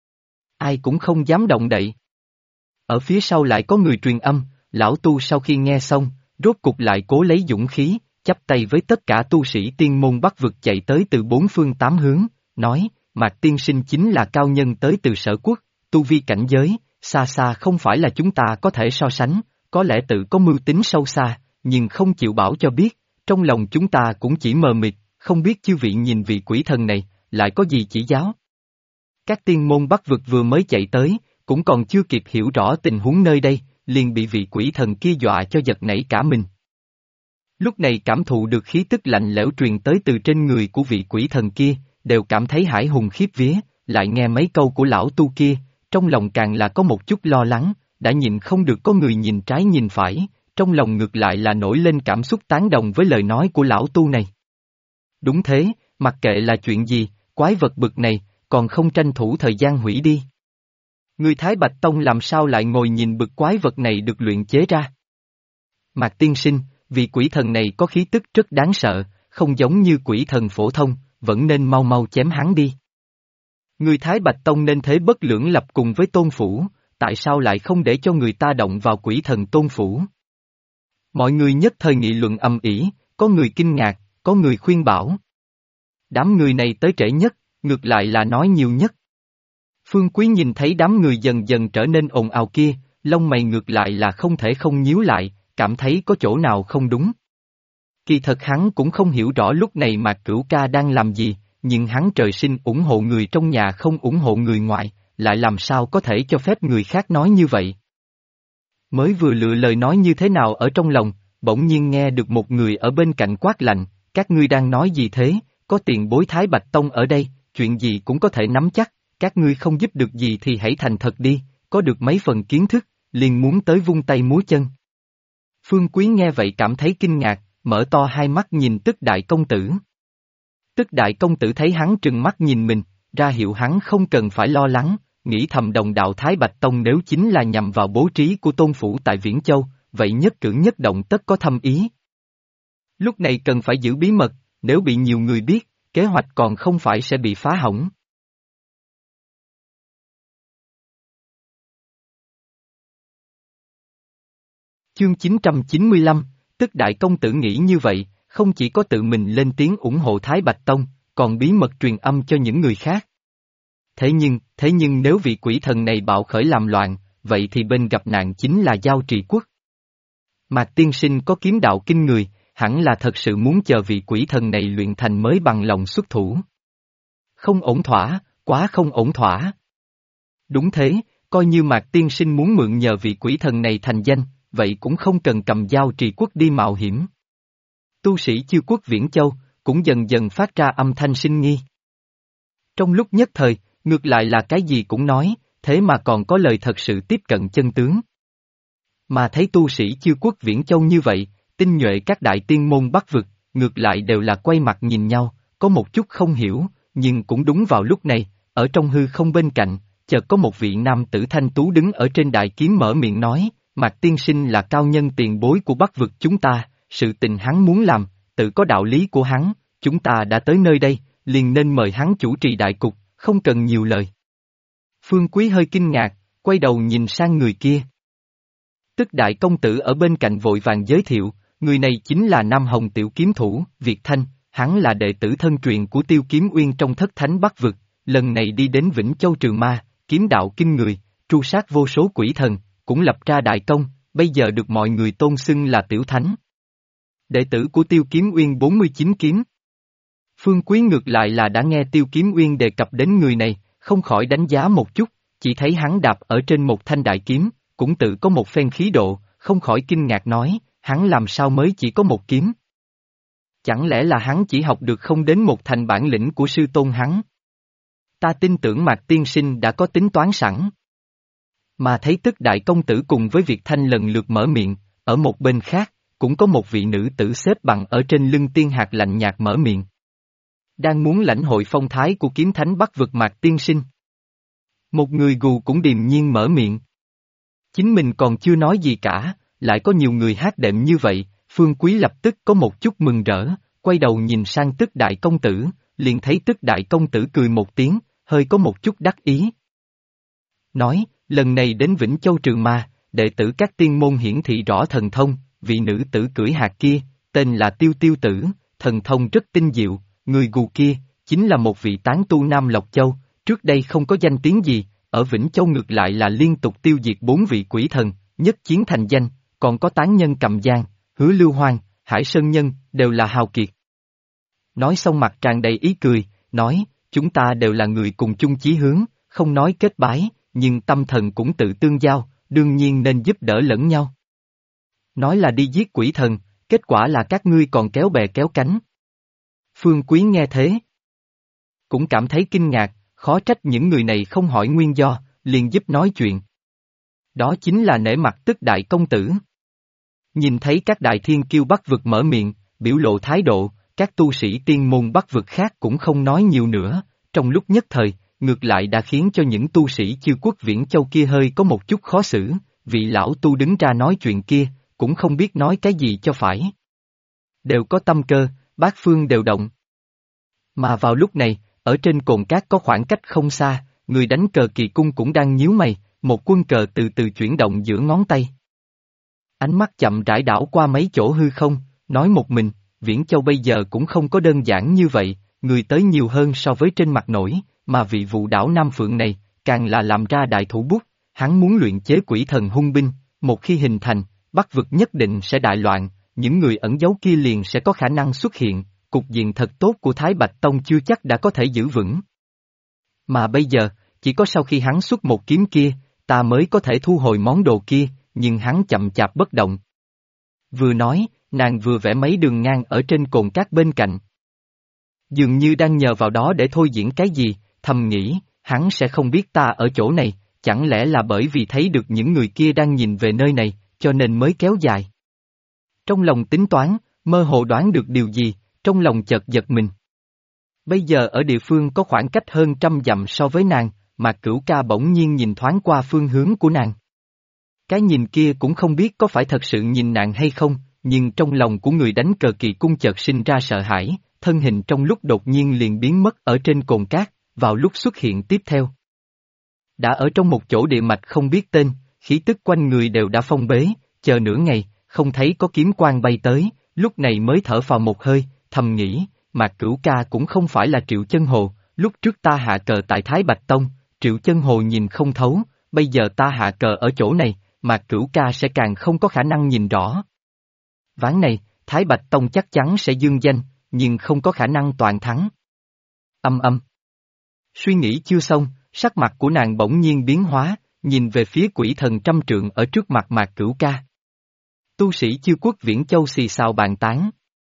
Ai cũng không dám động đậy. Ở phía sau lại có người truyền âm, lão tu sau khi nghe xong, rốt cục lại cố lấy dũng khí, chắp tay với tất cả tu sĩ tiên môn Bắc vực chạy tới từ bốn phương tám hướng, nói, Mạc tiên sinh chính là cao nhân tới từ Sở Quốc, tu vi cảnh giới, xa xa không phải là chúng ta có thể so sánh, có lẽ tự có mưu tính sâu xa, nhưng không chịu bảo cho biết, trong lòng chúng ta cũng chỉ mờ mịt, không biết chư vị nhìn vị quỷ thần này, lại có gì chỉ giáo. Các tiên môn Bắc vực vừa mới chạy tới, cũng còn chưa kịp hiểu rõ tình huống nơi đây, liền bị vị quỷ thần kia dọa cho giật nảy cả mình. Lúc này cảm thụ được khí tức lạnh lẽo truyền tới từ trên người của vị quỷ thần kia, đều cảm thấy hải hùng khiếp vía, lại nghe mấy câu của lão tu kia, trong lòng càng là có một chút lo lắng, đã nhìn không được có người nhìn trái nhìn phải, trong lòng ngược lại là nổi lên cảm xúc tán đồng với lời nói của lão tu này. Đúng thế, mặc kệ là chuyện gì, quái vật bực này, còn không tranh thủ thời gian hủy đi. Người Thái Bạch Tông làm sao lại ngồi nhìn bực quái vật này được luyện chế ra? Mạc tiên sinh, vì quỷ thần này có khí tức rất đáng sợ, không giống như quỷ thần phổ thông, vẫn nên mau mau chém hắn đi. Người Thái Bạch Tông nên thế bất lưỡng lập cùng với Tôn Phủ, tại sao lại không để cho người ta động vào quỷ thần Tôn Phủ? Mọi người nhất thời nghị luận ầm ĩ, có người kinh ngạc, có người khuyên bảo. Đám người này tới trễ nhất, ngược lại là nói nhiều nhất. Phương Quý nhìn thấy đám người dần dần trở nên ồn ào kia, lông mày ngược lại là không thể không nhíu lại, cảm thấy có chỗ nào không đúng. Kỳ thật hắn cũng không hiểu rõ lúc này Mạc Cửu Ca đang làm gì, nhưng hắn trời sinh ủng hộ người trong nhà không ủng hộ người ngoài, lại làm sao có thể cho phép người khác nói như vậy. Mới vừa lựa lời nói như thế nào ở trong lòng, bỗng nhiên nghe được một người ở bên cạnh quát lạnh, các ngươi đang nói gì thế, có tiền bối Thái Bạch Tông ở đây, chuyện gì cũng có thể nắm chắc, các ngươi không giúp được gì thì hãy thành thật đi, có được mấy phần kiến thức, liền muốn tới vung tay múa chân. Phương Quý nghe vậy cảm thấy kinh ngạc, mở to hai mắt nhìn Tức Đại Công Tử. Tức Đại Công Tử thấy hắn trừng mắt nhìn mình, ra hiệu hắn không cần phải lo lắng, nghĩ thầm đồng đạo Thái Bạch Tông nếu chính là nhằm vào bố trí của Tôn Phủ tại Viễn Châu, vậy nhất cử nhất động tất có thâm ý. Lúc này cần phải giữ bí mật, nếu bị nhiều người biết, kế hoạch còn không phải sẽ bị phá hỏng. Chương 995, Tức Đại Công Tử nghĩ như vậy, không chỉ có tự mình lên tiếng ủng hộ Thái Bạch Tông, còn bí mật truyền âm cho những người khác. Thế nhưng nếu vị quỷ thần này bạo khởi làm loạn, vậy thì bên gặp nạn chính là Giao Trì Quốc. Mạc tiên sinh có kiếm đạo kinh người, hẳn là thật sự muốn chờ vị quỷ thần này luyện thành mới bằng lòng xuất thủ. Không ổn thỏa, quá không ổn thỏa. Đúng thế, coi như Mạc tiên sinh muốn mượn nhờ vị quỷ thần này thành danh, vậy cũng không cần cầm Giao Trì Quốc đi mạo hiểm. Tu sĩ Chư Quốc Viễn Châu, cũng dần dần phát ra âm thanh sinh nghi. Trong lúc nhất thời, ngược lại là cái gì cũng nói, thế mà còn có lời thật sự tiếp cận chân tướng. Mà thấy tu sĩ Chư Quốc Viễn Châu như vậy, tinh nhuệ các đại tiên môn Bắc vực, ngược lại đều là quay mặt nhìn nhau, có một chút không hiểu, nhưng cũng đúng vào lúc này, ở trong hư không bên cạnh, chợt có một vị nam tử thanh tú đứng ở trên đại kiếm mở miệng nói, Mạc tiên sinh là cao nhân tiền bối của Bắc vực chúng ta, sự tình hắn muốn làm, tự có đạo lý của hắn, chúng ta đã tới nơi đây, liền nên mời hắn chủ trì đại cục, không cần nhiều lời. Phương Quý hơi kinh ngạc, quay đầu nhìn sang người kia. Tức Đại Công Tử ở bên cạnh vội vàng giới thiệu, người này chính là Nam Hồng Tiểu Kiếm Thủ, Việt Thanh, hắn là đệ tử thân truyền của Tiêu Kiếm Uyên trong Thất Thánh Bắc vực, lần này đi đến Vĩnh Châu trừ ma, kiếm đạo kinh người, tru sát vô số quỷ thần, cũng lập ra đại công, bây giờ được mọi người tôn xưng là Tiểu Thánh. Đệ tử của Tiêu Kiếm Uyên 49 kiếm. Phương Quý ngược lại là đã nghe Tiêu Kiếm Uyên đề cập đến người này, không khỏi đánh giá một chút, chỉ thấy hắn đạp ở trên một thanh đại kiếm, cũng tự có một phen khí độ, không khỏi kinh ngạc nói, hắn làm sao mới chỉ có một kiếm? Chẳng lẽ là hắn chỉ học được không đến một thành bản lĩnh của sư tôn hắn? Ta tin tưởng Mạc tiên sinh đã có tính toán sẵn. Mà thấy Tức đại công tử cùng với Việt Thanh lần lượt mở miệng, ở một bên khác, cũng có một vị nữ tử xếp bằng ở trên lưng tiên hạc lạnh nhạt mở miệng. Đang muốn lãnh hội phong thái của kiếm thánh Bắc vực Mạc tiên sinh. Một người gù cũng điềm nhiên mở miệng. Chính mình còn chưa nói gì cả, lại có nhiều người hát đệm như vậy, Phương Quý lập tức có một chút mừng rỡ, quay đầu nhìn sang Tức đại công tử, liền thấy Tức đại công tử cười một tiếng, hơi có một chút đắc ý. Nói, lần này đến Vĩnh Châu Trường Ma, đệ tử các tiên môn hiển thị rõ thần thông, vị nữ tử cưỡi hạc kia, tên là Tiêu Tiêu Tử, thần thông rất tinh diệu, người gù kia, chính là một vị tán tu Nam Lộc Châu, trước đây không có danh tiếng gì, ở Vĩnh Châu ngược lại là liên tục tiêu diệt 4 vị quỷ thần, nhất chiến thành danh, còn có tán nhân Cầm Giang, Hứa Lưu Hoang, Hải Sơn Nhân, đều là hào kiệt. Nói xong mặt tràn đầy ý cười, nói, chúng ta đều là người cùng chung chí hướng, không nói kết bái, nhưng tâm thần cũng tự tương giao, đương nhiên nên giúp đỡ lẫn nhau. Nói là đi giết quỷ thần, kết quả là các ngươi còn kéo bè kéo cánh. Phương Quý nghe thế, cũng cảm thấy kinh ngạc, khó trách những người này không hỏi nguyên do, liền giúp nói chuyện. Đó chính là nể mặt Tức đại công tử. Nhìn thấy các đại thiên kiêu Bắc vực mở miệng, biểu lộ thái độ, các tu sĩ tiên môn Bắc vực khác cũng không nói nhiều nữa, trong lúc nhất thời, ngược lại đã khiến cho những tu sĩ Chiêu quốc Viễn Châu kia hơi có một chút khó xử, vị lão tu đứng ra nói chuyện kia, cũng không biết nói cái gì cho phải. Đều có tâm cơ, bát phương đều động. Mà vào lúc này, ở trên cồn cát có khoảng cách không xa, người đánh cờ kỳ cung cũng đang nhíu mày, một quân cờ từ từ chuyển động giữa ngón tay. Ánh mắt chậm rãi đảo qua mấy chỗ hư không, nói một mình, Viễn Châu bây giờ cũng không có đơn giản như vậy, người tới nhiều hơn so với trên mặt nổi, mà vị vụ đảo Nam Phượng này, càng là làm ra đại thủ bút, hắn muốn luyện chế quỷ thần hung binh, một khi hình thành, Bắc vực nhất định sẽ đại loạn, những người ẩn giấu kia liền sẽ có khả năng xuất hiện, cục diện thật tốt của Thái Bạch Tông chưa chắc đã có thể giữ vững. Mà bây giờ, chỉ có sau khi hắn xuất một kiếm kia, ta mới có thể thu hồi món đồ kia, nhưng hắn chậm chạp bất động. Vừa nói, nàng vừa vẽ mấy đường ngang ở trên cồn cát bên cạnh. Dường như đang nhờ vào đó để thôi diễn cái gì, thầm nghĩ, hắn sẽ không biết ta ở chỗ này, chẳng lẽ là bởi vì thấy được những người kia đang nhìn về nơi này, cho nên mới kéo dài. Trong lòng tính toán, mơ hồ đoán được điều gì, trong lòng chợt giật mình. Bây giờ ở địa phương có khoảng cách hơn 100 dặm so với nàng, mà Cửu Ca bỗng nhiên nhìn thoáng qua phương hướng của nàng. Cái nhìn kia cũng không biết có phải thật sự nhìn nàng hay không, nhưng trong lòng của người đánh cờ kỳ cung chợt sinh ra sợ hãi, thân hình trong lúc đột nhiên liền biến mất ở trên cồn cát, vào lúc xuất hiện tiếp theo. Đã ở trong một chỗ địa mạch không biết tên, khí tức quanh người đều đã phong bế, chờ nửa ngày, không thấy có kiếm quang bay tới, lúc này mới thở phào một hơi, thầm nghĩ, Mạc Cửu Ca cũng không phải là Triệu Chân Hồ, lúc trước ta hạ cờ tại Thái Bạch Tông, Triệu Chân Hồ nhìn không thấu, bây giờ ta hạ cờ ở chỗ này, Mạc Cửu Ca sẽ càng không có khả năng nhìn rõ. Ván này, Thái Bạch Tông chắc chắn sẽ dương danh, nhưng không có khả năng toàn thắng. Âm âm. Suy nghĩ chưa xong, sắc mặt của nàng bỗng nhiên biến hóa, nhìn về phía quỷ thần trăm trượng ở trước mặt Mạc Cửu Ca. Tu sĩ Chiêu quốc Viễn Châu xì xào bàn tán.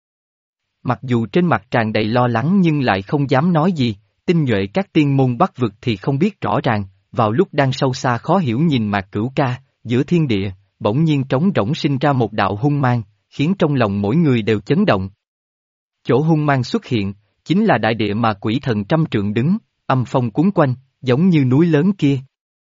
Mặc dù trên mặt tràn đầy lo lắng nhưng lại không dám nói gì, tinh nhuệ các tiên môn Bắc vực thì không biết rõ ràng, vào lúc đang sâu xa khó hiểu nhìn Mạc Cửu Ca, giữa thiên địa, bỗng nhiên trống rỗng sinh ra một đạo hung mang, khiến trong lòng mỗi người đều chấn động. Chỗ hung mang xuất hiện, chính là đại địa mà quỷ thần trăm trượng đứng, âm phong cuốn quanh, giống như núi lớn kia.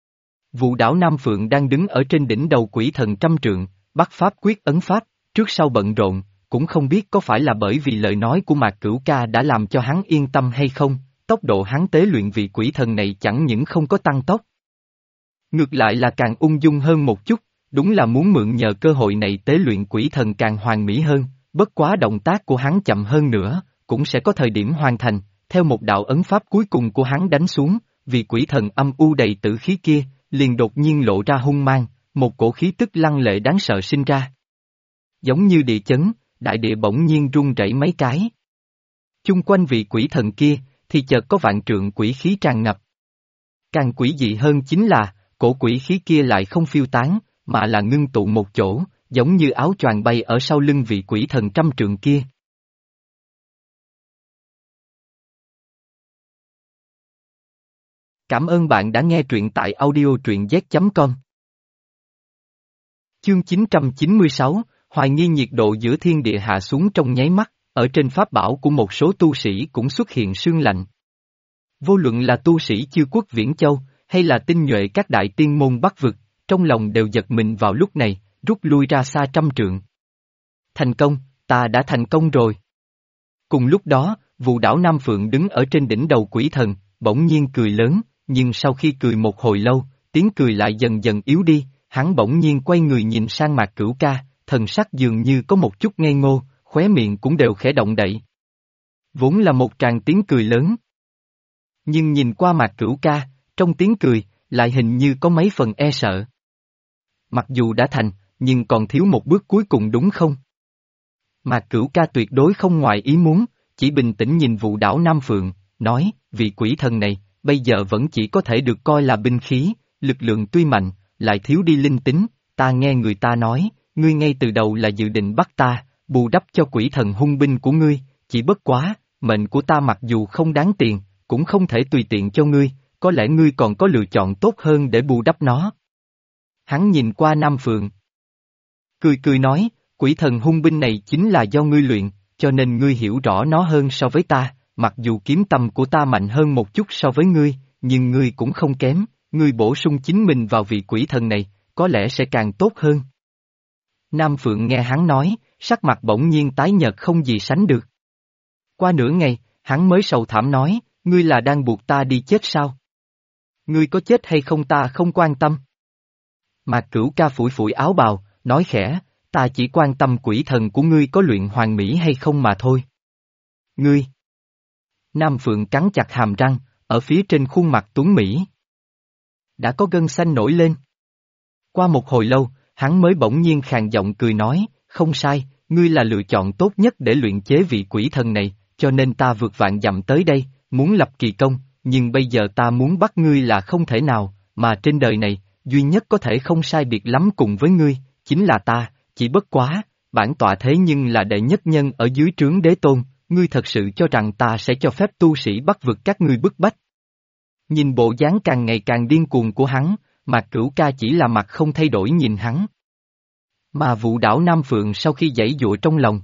Vụ đảo Nam Phượng đang đứng ở trên đỉnh đầu quỷ thần trăm trượng, bắt pháp quyết ấn pháp, trước sau bận rộn, cũng không biết có phải là bởi vì lời nói của Mạc Cửu Ca đã làm cho hắn yên tâm hay không, tốc độ hắn tế luyện vị quỷ thần này chẳng những không có tăng tốc. Ngược lại là càng ung dung hơn một chút, đúng là muốn mượn nhờ cơ hội này tế luyện quỷ thần càng hoàn mỹ hơn, bất quá động tác của hắn chậm hơn nữa, cũng sẽ có thời điểm hoàn thành, theo một đạo ấn pháp cuối cùng của hắn đánh xuống, vì quỷ thần âm u đầy tử khí kia, liền đột nhiên lộ ra hung mang, một cổ khí tức lăng lệ đáng sợ sinh ra. Giống như địa chấn, đại địa bỗng nhiên rung rẩy mấy cái. Chung quanh vị quỷ thần kia, thì chợt có vạn trượng quỷ khí tràn ngập. Càng quỷ dị hơn chính là, cổ quỷ khí kia lại không phiêu tán, mà là ngưng tụ một chỗ, giống như áo choàng bay ở sau lưng vị quỷ thần trăm trượng kia. Cảm ơn bạn đã nghe truyện tại audio truyện z.com. Chương 996, hoài nghi nhiệt độ giữa thiên địa hạ xuống trong nháy mắt, ở trên pháp bảo của một số tu sĩ cũng xuất hiện sương lạnh. Vô luận là tu sĩ Chư Quốc Viễn Châu, hay là tinh nhuệ các đại tiên môn Bắc vực, trong lòng đều giật mình vào lúc này, rút lui ra xa trăm trượng. Thành công, ta đã thành công rồi. Cùng lúc đó, Vụ Đảo Nam Phượng đứng ở trên đỉnh đầu quỷ thần, bỗng nhiên cười lớn, nhưng sau khi cười một hồi lâu, tiếng cười lại dần dần yếu đi, hắn bỗng nhiên quay người nhìn sang Mạc Cửu Ca, thần sắc dường như có một chút ngây ngô, khóe miệng cũng đều khẽ động đậy. Vốn là một tràng tiếng cười lớn. Nhưng nhìn qua Mạc Cửu Ca, trong tiếng cười, lại hình như có mấy phần e sợ. Mặc dù đã thành, nhưng còn thiếu một bước cuối cùng đúng không? Mạc Cửu Ca tuyệt đối không ngoài ý muốn, chỉ bình tĩnh nhìn Vụ Đảo Nam Phượng, nói, vị quỷ thần này, bây giờ vẫn chỉ có thể được coi là binh khí, lực lượng tuy mạnh, lại thiếu đi linh tính, ta nghe người ta nói, ngươi ngay từ đầu là dự định bắt ta, bù đắp cho quỷ thần hung binh của ngươi, chỉ bất quá, mệnh của ta mặc dù không đáng tiền, cũng không thể tùy tiện cho ngươi, có lẽ ngươi còn có lựa chọn tốt hơn để bù đắp nó. Hắn nhìn qua Nam Phượng. Cười cười nói, quỷ thần hung binh này chính là do ngươi luyện, cho nên ngươi hiểu rõ nó hơn so với ta, mặc dù kiếm tâm của ta mạnh hơn một chút so với ngươi, nhưng ngươi cũng không kém, ngươi bổ sung chính mình vào vị quỷ thần này, có lẽ sẽ càng tốt hơn. Nam Phượng nghe hắn nói, sắc mặt bỗng nhiên tái nhợt không gì sánh được. Qua nửa ngày, hắn mới sầu thảm nói, ngươi là đang buộc ta đi chết sao? Ngươi có chết hay không ta không quan tâm. Mạc Cửu Ca phủi phủi áo bào, nói khẽ, ta chỉ quan tâm quỷ thần của ngươi có luyện hoàn mỹ hay không mà thôi. Ngươi! Nam Phượng cắn chặt hàm răng, ở phía trên khuôn mặt tuấn mỹ. Đã có gân xanh nổi lên. Qua một hồi lâu, hắn mới bỗng nhiên khàn giọng cười nói, không sai, ngươi là lựa chọn tốt nhất để luyện chế vị quỷ thần này, cho nên ta vượt vạn dặm tới đây, muốn lập kỳ công, nhưng bây giờ ta muốn bắt ngươi là không thể nào, mà trên đời này, duy nhất có thể không sai biệt lắm cùng với ngươi, chính là ta, chỉ bất quá, bản tọa thế nhưng là đệ nhất nhân ở dưới trướng đế tôn, ngươi thật sự cho rằng ta sẽ cho phép tu sĩ bắt vực các ngươi bức bách. Nhìn bộ dáng càng ngày càng điên cuồng của hắn, Mạc Cửu Ca chỉ là mặt không thay đổi nhìn hắn. Mà Vụ Đảo Nam Phượng sau khi giãy giụa trong lòng.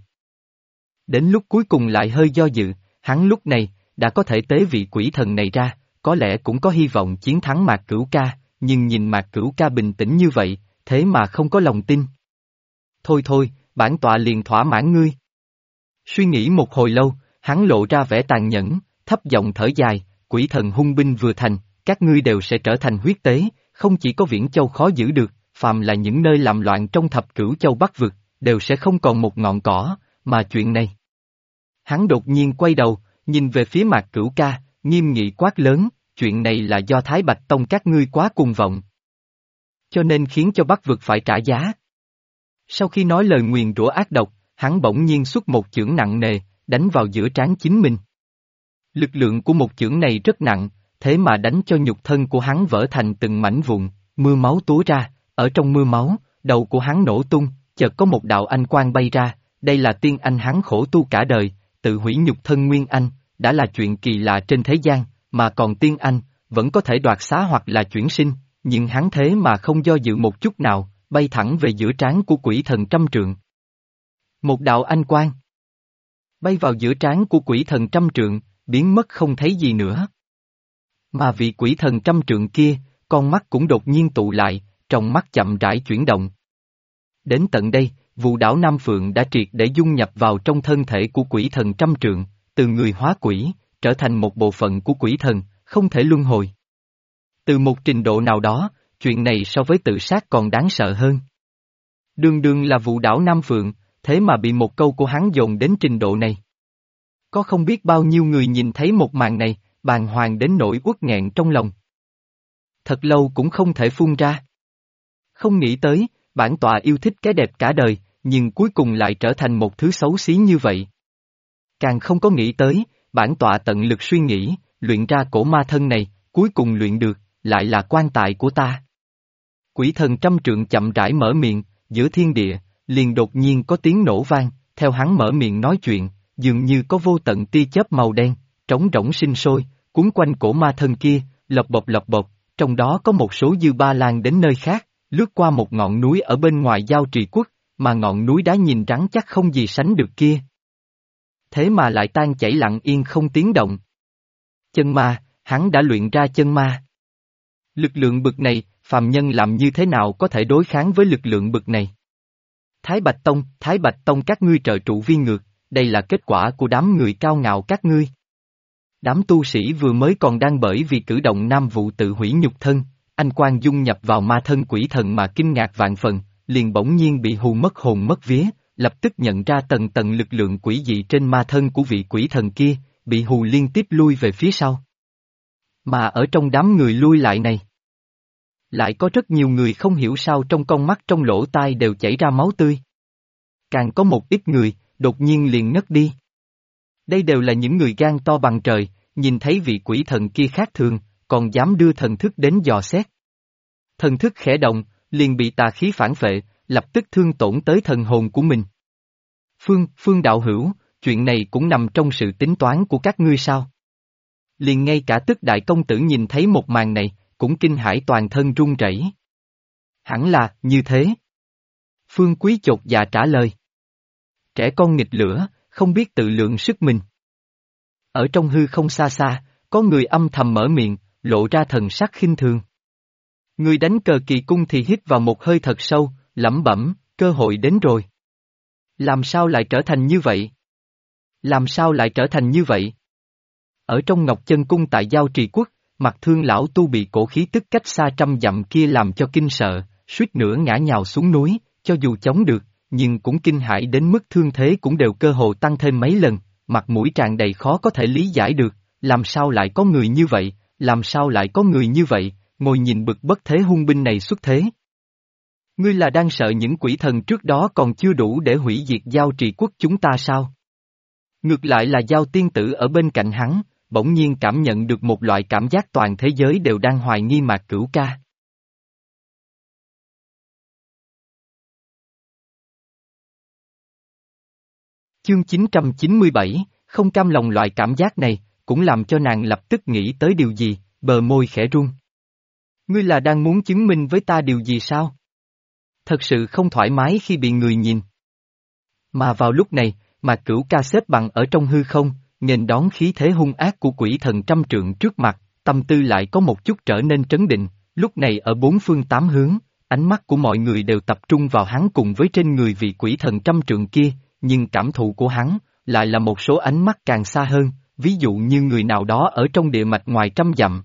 Đến lúc cuối cùng lại hơi do dự, hắn lúc này, đã có thể tế vị quỷ thần này ra, có lẽ cũng có hy vọng chiến thắng Mạc Cửu Ca, nhưng nhìn Mạc Cửu Ca bình tĩnh như vậy, thế mà không có lòng tin. Thôi thôi, bản tọa liền thỏa mãn ngươi. Suy nghĩ một hồi lâu, hắn lộ ra vẻ tàn nhẫn, thấp giọng thở dài, quỷ thần hung binh vừa thành, các ngươi đều sẽ trở thành huyết tế, không chỉ có Viễn Châu khó giữ được, phàm là những nơi làm loạn trong thập cửu châu Bắc vực, đều sẽ không còn một ngọn cỏ, mà chuyện này. Hắn đột nhiên quay đầu, nhìn về phía Mạc Cửu Ca, nghiêm nghị quát lớn, chuyện này là do Thái Bạch Tông các ngươi quá cuồng vọng. Cho nên khiến cho Bắc vực phải trả giá. Sau khi nói lời nguyền rủa ác độc, hắn bỗng nhiên xuất một chưởng nặng nề, đánh vào giữa trán chính mình. Lực lượng của một chưởng này rất nặng, thế mà đánh cho nhục thân của hắn vỡ thành từng mảnh vụn, mưa máu túa ra, ở trong mưa máu, đầu của hắn nổ tung, chợt có một đạo anh quang bay ra, đây là tiên anh hắn khổ tu cả đời, tự hủy nhục thân nguyên anh, đã là chuyện kỳ lạ trên thế gian, mà còn tiên anh, vẫn có thể đoạt xá hoặc là chuyển sinh, nhưng hắn thế mà không do dự một chút nào, bay thẳng về giữa trán của quỷ thần trăm trượng. Một đạo anh quang bay vào giữa trán của quỷ thần trăm trượng, biến mất không thấy gì nữa. Mà vị quỷ thần trăm trượng kia, con mắt cũng đột nhiên tụ lại, trong mắt chậm rãi chuyển động. Đến tận đây, Vụ Đảo Nam Phượng đã triệt để dung nhập vào trong thân thể của quỷ thần trăm trượng, từ người hóa quỷ, trở thành một bộ phận của quỷ thần, không thể luân hồi. Từ một trình độ nào đó, chuyện này so với tự sát còn đáng sợ hơn. Đường đường là Vụ Đảo Nam Phượng, thế mà bị một câu của hắn dồn đến trình độ này. Có không biết bao nhiêu người nhìn thấy một màn này, bàng hoàng đến nỗi uất nghẹn trong lòng. Thật lâu cũng không thể phun ra. Không nghĩ tới, bản tọa yêu thích cái đẹp cả đời, nhưng cuối cùng lại trở thành một thứ xấu xí như vậy. Càng không có nghĩ tới, bản tọa tận lực suy nghĩ, luyện ra cổ ma thân này, cuối cùng luyện được, lại là quan tài của ta. Quỷ thần trăm trượng chậm rãi mở miệng, giữa thiên địa, liền đột nhiên có tiếng nổ vang, theo hắn mở miệng nói chuyện, dường như có vô tận tia chớp màu đen, trống rỗng sinh sôi, cuốn quanh cổ ma thân kia, lộc bộc, trong đó có một số dư ba lan đến nơi khác, lướt qua một ngọn núi ở bên ngoài Giao Trì Quốc, mà ngọn núi đá nhìn rắn chắc không gì sánh được kia. Thế mà lại tan chảy lặng yên không tiếng động. Chân ma, hắn đã luyện ra chân ma. Lực lượng bực này, phàm nhân làm như thế nào có thể đối kháng với lực lượng bực này? Thái Bạch Tông các ngươi trợ trụ vi ngược, đây là kết quả của đám người cao ngạo các ngươi. Đám tu sĩ vừa mới còn đang bởi vì cử động Nam Vụ tự hủy nhục thân, anh quan dung nhập vào ma thân quỷ thần mà kinh ngạc vạn phần, liền bỗng nhiên bị hù mất hồn mất vía, lập tức nhận ra tầng tầng lực lượng quỷ dị trên ma thân của vị quỷ thần kia, bị hù liên tiếp lui về phía sau. Mà ở trong đám người lui lại này, lại có rất nhiều người không hiểu sao trong con mắt trong lỗ tai đều chảy ra máu tươi. Càng có một ít người, đột nhiên liền ngất đi. Đây đều là những người gan to bằng trời, nhìn thấy vị quỷ thần kia khác thường, còn dám đưa thần thức đến dò xét. Thần thức khẽ động, liền bị tà khí phản phệ, lập tức thương tổn tới thần hồn của mình. Phương đạo hữu, chuyện này cũng nằm trong sự tính toán của các ngươi sao? Liền ngay cả Tức đại công tử nhìn thấy một màn này, cũng kinh hãi toàn thân run rẩy. Hẳn là, như thế. Phương Quý chột dạ trả lời. Trẻ con nghịch lửa, không biết tự lượng sức mình. Ở trong hư không xa xa, có người âm thầm mở miệng, lộ ra thần sắc khinh thường. Người đánh cờ kỳ cung thì hít vào một hơi thật sâu, lẩm bẩm, cơ hội đến rồi. Làm sao lại trở thành như vậy? Làm sao lại trở thành như vậy? Ở trong Ngọc Chân Cung tại Giao Trì Quốc, Mặt Thương lão tu bị cổ khí tức cách xa trăm dặm kia làm cho kinh sợ, suýt nữa ngã nhào xuống núi, cho dù chống được, nhưng cũng kinh hãi đến mức thương thế cũng đều cơ hồ tăng thêm mấy lần, mặt mũi tràn đầy khó có thể lý giải được, làm sao lại có người như vậy, làm sao lại có người như vậy, ngồi nhìn bực bất thế hung binh này xuất thế. Ngươi là đang sợ những quỷ thần trước đó còn chưa đủ để hủy diệt Giao Trì Quốc chúng ta sao? Ngược lại là Giao tiên tử ở bên cạnh hắn, bỗng nhiên cảm nhận được một loại cảm giác toàn thế giới đều đang hoài nghi Mạc Cửu ca. Chương 997, không cam lòng loại cảm giác này, cũng làm cho nàng lập tức nghĩ tới điều gì, bờ môi khẽ run. Ngươi là đang muốn chứng minh với ta điều gì sao? Thật sự không thoải mái khi bị người nhìn. Mà vào lúc này, Mạc Cửu ca xếp bằng ở trong hư không, nghênh đón khí thế hung ác của quỷ thần trăm trượng trước mặt, tâm tư lại có một chút trở nên trấn định, lúc này ở bốn phương tám hướng, ánh mắt của mọi người đều tập trung vào hắn cùng với trên người vị quỷ thần trăm trượng kia, nhưng cảm thụ của hắn, lại là một số ánh mắt càng xa hơn, ví dụ như người nào đó ở trong địa mạch ngoài trăm dặm.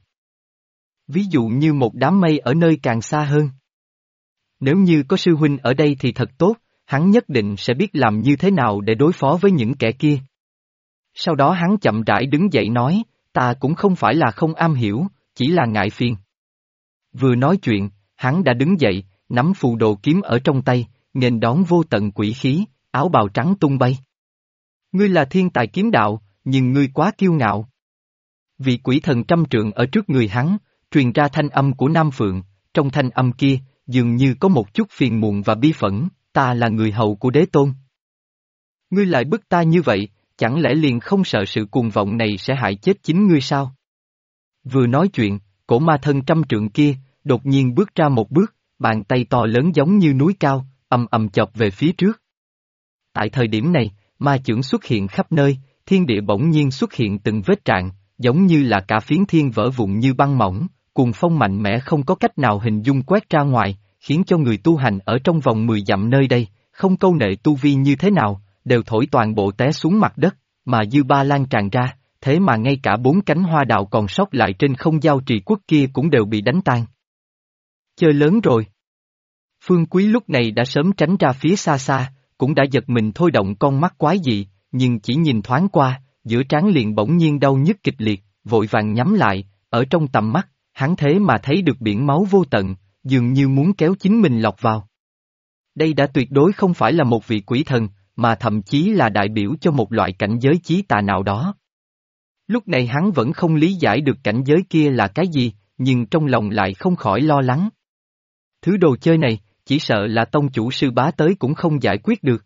Ví dụ như một đám mây ở nơi càng xa hơn. Nếu như có sư huynh ở đây thì thật tốt, hắn nhất định sẽ biết làm như thế nào để đối phó với những kẻ kia. Sau đó hắn chậm rãi đứng dậy nói, ta cũng không phải là không am hiểu, chỉ là ngại phiền. Vừa nói chuyện, hắn đã đứng dậy, nắm phù đồ kiếm ở trong tay, nghênh đón vô tận quỷ khí, áo bào trắng tung bay. Ngươi là thiên tài kiếm đạo, nhưng ngươi quá kiêu ngạo. Vị quỷ thần trăm trượng ở trước người hắn, truyền ra thanh âm của Nam Phượng, trong thanh âm kia, dường như có một chút phiền muộn và bi phẫn, ta là người hầu của đế tôn. Ngươi lại bức ta như vậy, chẳng lẽ liền không sợ sự cuồng vọng này sẽ hại chết chính ngươi sao? Vừa nói chuyện, cổ ma thân trăm trượng kia, đột nhiên bước ra một bước, bàn tay to lớn giống như núi cao, ầm ầm chộp về phía trước. Tại thời điểm này, ma chưởng xuất hiện khắp nơi, thiên địa bỗng nhiên xuất hiện từng vết rạn, giống như là cả phiến thiên vỡ vụn như băng mỏng, cuồng phong mạnh mẽ không có cách nào hình dung quét ra ngoài, khiến cho người tu hành ở trong vòng 10 dặm nơi đây, không câu nệ tu vi như thế nào, đều thổi toàn bộ té xuống mặt đất, mà dư ba lan tràn ra, thế mà ngay cả 4 cánh hoa đào còn sót lại trên không Giao Trì Quốc kia cũng đều bị đánh tan. Chơi lớn rồi. Phương Quý lúc này đã sớm tránh ra phía xa xa, cũng đã giật mình thôi động con mắt quái dị, nhưng chỉ nhìn thoáng qua, giữa trán liền bỗng nhiên đau nhức kịch liệt, vội vàng nhắm lại, ở trong tầm mắt, hắn thế mà thấy được biển máu vô tận, dường như muốn kéo chính mình lọt vào. Đây đã tuyệt đối không phải là một vị quỷ thần, mà thậm chí là đại biểu cho một loại cảnh giới chí tà nào đó. Lúc này hắn vẫn không lý giải được cảnh giới kia là cái gì, nhưng trong lòng lại không khỏi lo lắng. Thứ đồ chơi này, chỉ sợ là tông chủ sư bá tới cũng không giải quyết được.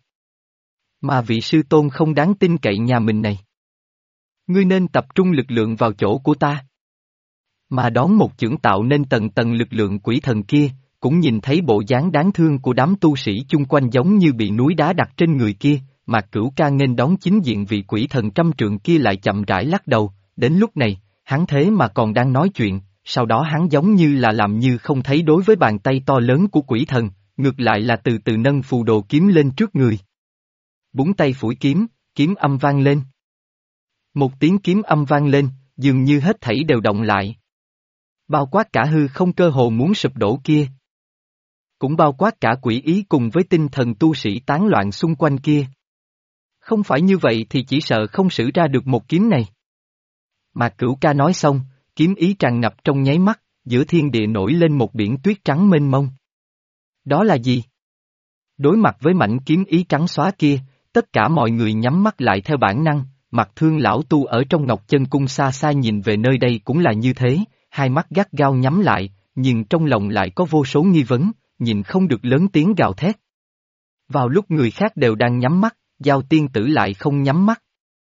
Mà vị sư tôn không đáng tin cậy nhà mình này. Ngươi nên tập trung lực lượng vào chỗ của ta. Mà đón một chưởng tạo nên tầng tầng lực lượng quỷ thần kia, cũng nhìn thấy bộ dáng đáng thương của đám tu sĩ chung quanh giống như bị núi đá đặt trên người kia, mà Cửu Ca nghênh đón chính diện vị quỷ thần trăm trượng kia lại chậm rãi lắc đầu, đến lúc này, hắn thế mà còn đang nói chuyện, sau đó hắn giống như là làm như không thấy đối với bàn tay to lớn của quỷ thần, ngược lại là từ từ nâng phù đồ kiếm lên trước người. Búng tay phủi kiếm, kiếm âm vang lên. Một tiếng kiếm âm vang lên, dường như hết thảy đều động lại. Bao quát cả hư không cơ hồ muốn sụp đổ kia. Cũng bao quát cả quỷ ý cùng với tinh thần tu sĩ tán loạn xung quanh kia. Không phải như vậy thì chỉ sợ không xử ra được một kiếm này. Mà Cửu Ca nói xong, kiếm ý tràn ngập trong nháy mắt, giữa thiên địa nổi lên một biển tuyết trắng mênh mông. Đó là gì? Đối mặt với mảnh kiếm ý trắng xóa kia, tất cả mọi người nhắm mắt lại theo bản năng, Mặt Thương lão tu ở trong Ngọc Chân Cung xa xa nhìn về nơi đây cũng là như thế, hai mắt gắt gao nhắm lại, nhưng trong lòng lại có vô số nghi vấn, nhìn không được lớn tiếng gào thét. Vào lúc người khác đều đang nhắm mắt, Giao tiên tử lại không nhắm mắt.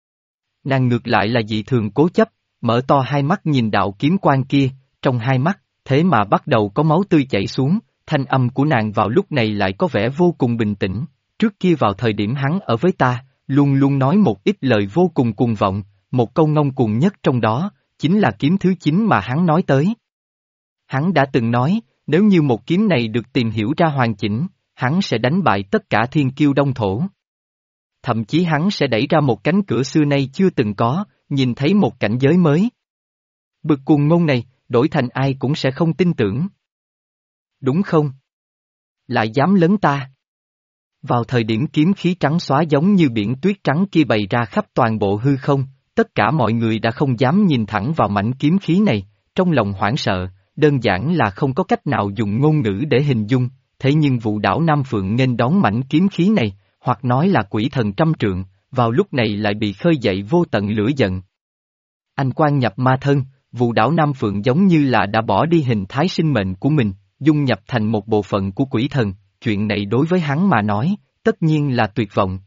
Nàng ngược lại là dị thường cố chấp, mở to hai mắt nhìn đạo kiếm quang kia, trong hai mắt, thế mà bắt đầu có máu tươi chảy xuống, thanh âm của nàng vào lúc này lại có vẻ vô cùng bình tĩnh, trước kia vào thời điểm hắn ở với ta, luôn luôn nói một ít lời vô cùng cuồng vọng, một câu ngông cuồng nhất trong đó, chính là kiếm thứ 9 mà hắn nói tới. Hắn đã từng nói, nếu như một kiếm này được tìm hiểu ra hoàn chỉnh, hắn sẽ đánh bại tất cả thiên kiêu đông thổ. Thậm chí hắn sẽ đẩy ra một cánh cửa xưa nay chưa từng có, nhìn thấy một cảnh giới mới. Bực cuồng ngôn này, đổi thành ai cũng sẽ không tin tưởng. Đúng không? Lại dám lấn ta. Vào thời điểm kiếm khí trắng xóa giống như biển tuyết trắng kia bày ra khắp toàn bộ hư không, tất cả mọi người đã không dám nhìn thẳng vào mảnh kiếm khí này, trong lòng hoảng sợ, đơn giản là không có cách nào dùng ngôn ngữ để hình dung, thế nhưng vụ đảo Nam Phượng nghênh đón mảnh kiếm khí này, hoặc nói là quỷ thần trăm trượng, vào lúc này lại bị khơi dậy vô tận lửa giận. Anh quan nhập ma thân, vụ đảo Nam Phượng giống như là đã bỏ đi hình thái sinh mệnh của mình, dung nhập thành một bộ phận của quỷ thần, chuyện này đối với hắn mà nói, tất nhiên là tuyệt vọng.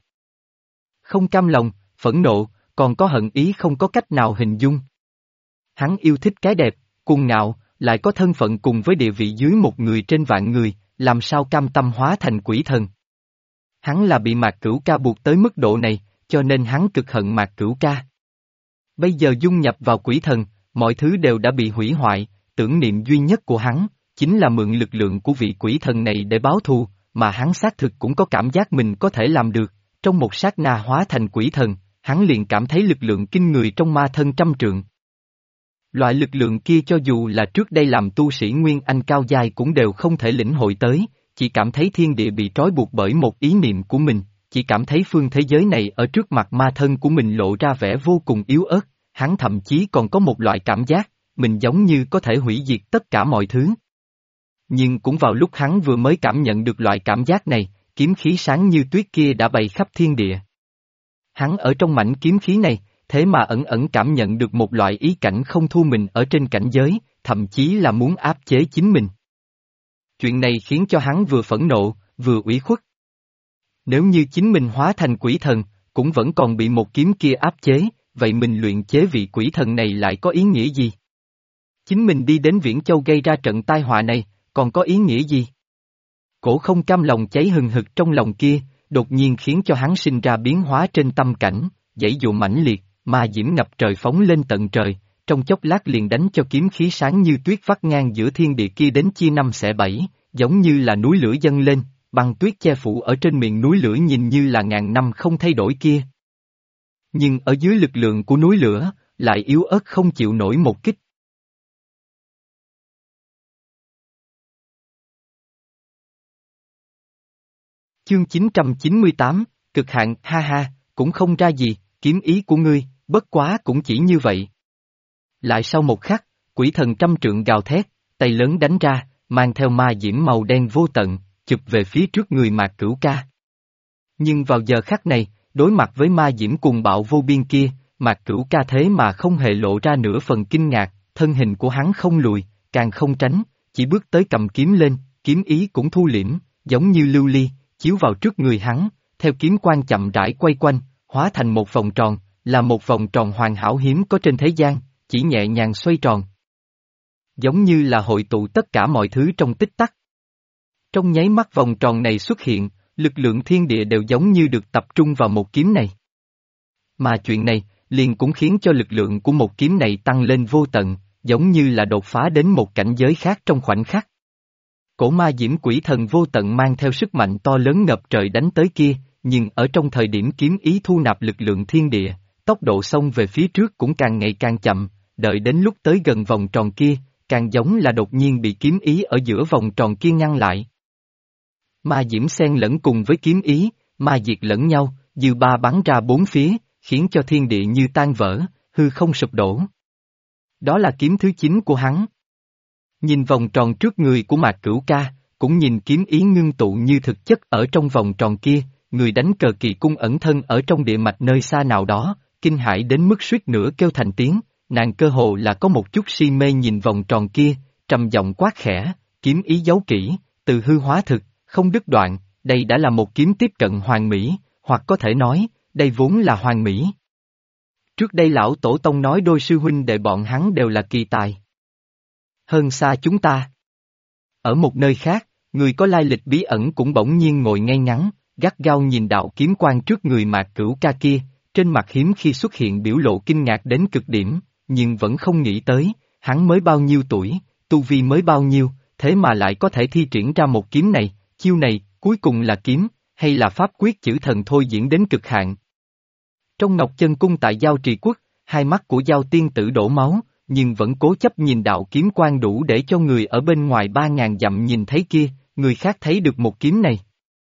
Không cam lòng, phẫn nộ, còn có hận ý không có cách nào hình dung. Hắn yêu thích cái đẹp, cuồng ngạo, lại có thân phận cùng với địa vị dưới một người trên vạn người, làm sao cam tâm hóa thành quỷ thần. Hắn là bị Mạc Cửu Ca buộc tới mức độ này, cho nên hắn cực hận Mạc Cửu Ca. Bây giờ dung nhập vào quỷ thần, mọi thứ đều đã bị hủy hoại, tưởng niệm duy nhất của hắn, chính là mượn lực lượng của vị quỷ thần này để báo thù, mà hắn xác thực cũng có cảm giác mình có thể làm được, trong một sát na hóa thành quỷ thần, hắn liền cảm thấy lực lượng kinh người trong ma thân trăm trượng. Loại lực lượng kia cho dù là trước đây làm tu sĩ Nguyên Anh cao giai cũng đều không thể lĩnh hội tới, chỉ cảm thấy thiên địa bị trói buộc bởi một ý niệm của mình, chỉ cảm thấy phương thế giới này ở trước mặt ma thân của mình lộ ra vẻ vô cùng yếu ớt, hắn thậm chí còn có một loại cảm giác, mình giống như có thể hủy diệt tất cả mọi thứ. Nhưng cũng vào lúc hắn vừa mới cảm nhận được loại cảm giác này, kiếm khí sáng như tuyết kia đã bày khắp thiên địa. Hắn ở trong mảnh kiếm khí này, thế mà ẩn ẩn cảm nhận được một loại ý cảnh không thua mình ở trên cảnh giới, thậm chí là muốn áp chế chính mình. Chuyện này khiến cho hắn vừa phẫn nộ, vừa ủy khuất. Nếu như chính mình hóa thành quỷ thần, cũng vẫn còn bị một kiếm kia áp chế, vậy mình luyện chế vị quỷ thần này lại có ý nghĩa gì? Chính mình đi đến Viễn Châu gây ra trận tai họa này, còn có ý nghĩa gì? Cổ không cam lòng cháy hừng hực trong lòng kia, đột nhiên khiến cho hắn sinh ra biến hóa trên tâm cảnh, dãy dụ mãnh liệt, mà diễm ngập trời phóng lên tận trời, trong chốc lát liền đánh cho kiếm khí sáng như tuyết vắt ngang giữa thiên địa kia đến chia năm xẻ bảy, giống như là núi lửa dâng lên, băng tuyết che phủ ở trên miệng núi lửa nhìn như là ngàn năm không thay đổi kia. Nhưng ở dưới lực lượng của núi lửa, lại yếu ớt không chịu nổi một kích. Chương 998, cực hạn, ha ha, cũng không ra gì, kiếm ý của ngươi, bất quá cũng chỉ như vậy. Lại sau một khắc, quỷ thần trăm trượng gào thét, tay lớn đánh ra, mang theo ma diễm màu đen vô tận, chụp về phía trước người Mạc Cửu Ca. Nhưng vào giờ khắc này, đối mặt với ma diễm cuồng bạo vô biên kia, Mạc Cửu Ca thế mà không hề lộ ra nửa phần kinh ngạc, thân hình của hắn không lùi, càng không tránh, chỉ bước tới cầm kiếm lên, kiếm ý cũng thu liễm, giống như lưu ly, chiếu vào trước người hắn, theo kiếm quang chậm rãi quay quanh, hóa thành một vòng tròn, là một vòng tròn hoàn hảo hiếm có trên thế gian, chỉ nhẹ nhàng xoay tròn. Giống như là hội tụ tất cả mọi thứ trong tích tắc. Trong nháy mắt vòng tròn này xuất hiện, lực lượng thiên địa đều giống như được tập trung vào một kiếm này. Mà chuyện này, liền cũng khiến cho lực lượng của một kiếm này tăng lên vô tận, giống như là đột phá đến một cảnh giới khác trong khoảnh khắc. Cổ ma diễm quỷ thần vô tận mang theo sức mạnh to lớn ngập trời đánh tới kia, nhưng ở trong thời điểm kiếm ý thu nạp lực lượng thiên địa, tốc độ xông về phía trước cũng càng ngày càng chậm, đợi đến lúc tới gần vòng tròn kia, càng giống là đột nhiên bị kiếm ý ở giữa vòng tròn kia ngăn lại. Ma diễm xen lẫn cùng với kiếm ý, ma diệt lẫn nhau, dư ba bắn ra bốn phía, khiến cho thiên địa như tan vỡ, hư không sụp đổ. Đó là kiếm thứ 9 của hắn. Nhìn vòng tròn trước người của Mạc Cửu Ca, cũng nhìn kiếm ý ngưng tụ như thực chất ở trong vòng tròn kia, người đánh cờ kỳ cung ẩn thân ở trong địa mạch nơi xa nào đó, kinh hãi đến mức suýt nữa kêu thành tiếng, nàng cơ hồ là có một chút si mê nhìn vòng tròn kia, trầm giọng quát khẽ, kiếm ý giấu kỹ, từ hư hóa thực, không đứt đoạn, đây đã là một kiếm tiếp cận hoàn mỹ, hoặc có thể nói, đây vốn là hoàn mỹ. Trước đây lão tổ tông nói đôi sư huynh đệ bọn hắn đều là kỳ tài. Hơn xa chúng ta. Ở một nơi khác, người có lai lịch bí ẩn cũng bỗng nhiên ngồi ngay ngắn, gắt gao nhìn đạo kiếm quang trước người Mạc Cửu Ca kia, trên mặt hiếm khi xuất hiện biểu lộ kinh ngạc đến cực điểm, nhưng vẫn không nghĩ tới, hắn mới bao nhiêu tuổi, tu vi mới bao nhiêu, thế mà lại có thể thi triển ra một kiếm này, chiêu này, cuối cùng là kiếm, hay là pháp quyết chữ thần thôi diễn đến cực hạn. Trong Ngọc Chân Cung tại Giao Trì Quốc, hai mắt của Giao Tiên Tử đổ máu, nhưng vẫn cố chấp nhìn đạo kiếm quang đủ để cho người ở bên ngoài 3.000 dặm nhìn thấy kia, người khác thấy được một kiếm này.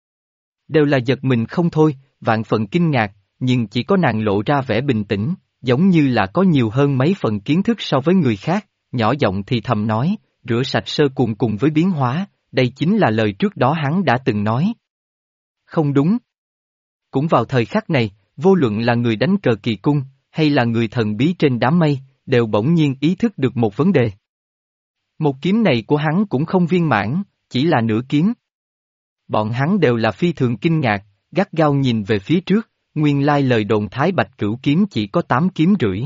Đều là giật mình không thôi, vạn phần kinh ngạc, nhưng chỉ có nàng lộ ra vẻ bình tĩnh, giống như là có nhiều hơn mấy phần kiến thức so với người khác, nhỏ giọng thì thầm nói, rửa sạch sơ cuồng cùng với biến hóa, đây chính là lời trước đó hắn đã từng nói. Không đúng. Cũng vào thời khắc này, vô luận là người đánh cờ kỳ cung, hay là người thần bí trên đám mây, đều bỗng nhiên ý thức được một vấn đề. Một kiếm này của hắn cũng không viên mãn, chỉ là nửa kiếm. Bọn hắn đều là phi thường kinh ngạc, gắt gao nhìn về phía trước, nguyên lai lời đồn Thái Bạch Cửu kiếm chỉ có 8 kiếm rưỡi.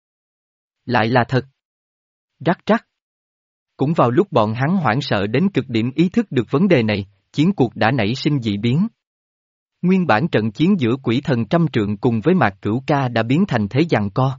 Lại là thật. Rắc rắc. Cũng vào lúc bọn hắn hoảng sợ đến cực điểm ý thức được vấn đề này, chiến cuộc đã nảy sinh dị biến. Nguyên bản trận chiến giữa quỷ thần trăm trượng cùng với Mạc Cửu Ca đã biến thành thế giằng co.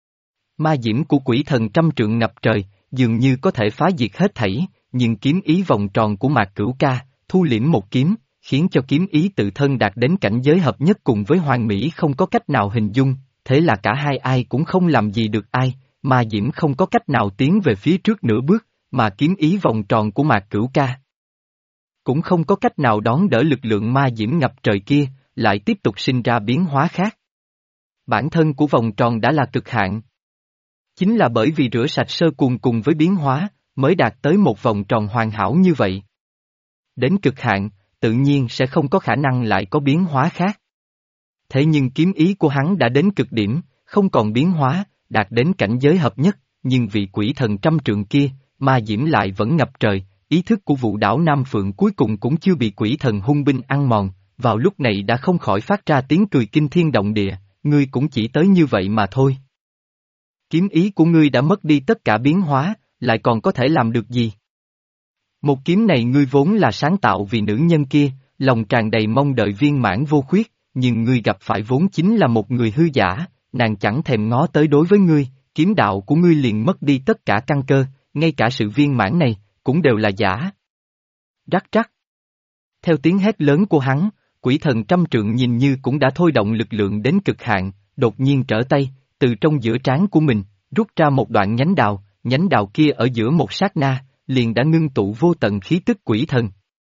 Ma diễm của quỷ thần trăm trượng ngập trời, dường như có thể phá diệt hết thảy, nhưng kiếm ý vòng tròn của Mạc Cửu Ca, thu liễm một kiếm, khiến cho kiếm ý tự thân đạt đến cảnh giới hợp nhất cùng với hoàn mỹ không có cách nào hình dung, thế là cả hai ai cũng không làm gì được ai, ma diễm không có cách nào tiến về phía trước nửa bước, mà kiếm ý vòng tròn của Mạc Cửu Ca cũng không có cách nào đón đỡ lực lượng ma diễm ngập trời kia, lại tiếp tục sinh ra biến hóa khác. Bản thân của vòng tròn đã là cực hạn. Chính là bởi vì rửa sạch sơ cuồng cùng với biến hóa, mới đạt tới một vòng tròn hoàn hảo như vậy. Đến cực hạn, tự nhiên sẽ không có khả năng lại có biến hóa khác. Thế nhưng kiếm ý của hắn đã đến cực điểm, không còn biến hóa, đạt đến cảnh giới hợp nhất, nhưng vị quỷ thần trăm trượng kia, ma diễm lại vẫn ngập trời, ý thức của vụ đảo Nam Phượng cuối cùng cũng chưa bị quỷ thần hung binh ăn mòn, vào lúc này đã không khỏi phát ra tiếng cười kinh thiên động địa, ngươi cũng chỉ tới như vậy mà thôi. Kiếm ý của ngươi đã mất đi tất cả biến hóa, lại còn có thể làm được gì? Một kiếm này ngươi vốn là sáng tạo vì nữ nhân kia, lòng tràn đầy mong đợi viên mãn vô khuyết, nhưng ngươi gặp phải vốn chính là một người hư giả, nàng chẳng thèm ngó tới đối với ngươi, kiếm đạo của ngươi liền mất đi tất cả căn cơ, ngay cả sự viên mãn này, cũng đều là giả. Rắc rắc. Theo tiếng hét lớn của hắn, quỷ thần trăm trượng nhìn như cũng đã thôi động lực lượng đến cực hạn, đột nhiên trở tay, từ trong giữa trán của mình, rút ra một đoạn nhánh đào kia ở giữa một sát na, liền đã ngưng tụ vô tận khí tức quỷ thần.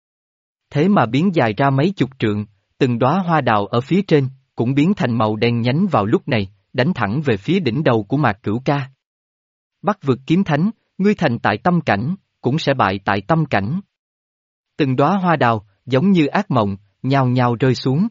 Thế mà biến dài ra mấy chục trượng, từng đóa hoa đào ở phía trên, cũng biến thành màu đen nhánh vào lúc này, đánh thẳng về phía đỉnh đầu của Mạc Cửu Ca. Bắc vực kiếm thánh, ngươi thành tại tâm cảnh, cũng sẽ bại tại tâm cảnh. Từng đóa hoa đào, giống như ác mộng, nhao nhao rơi xuống.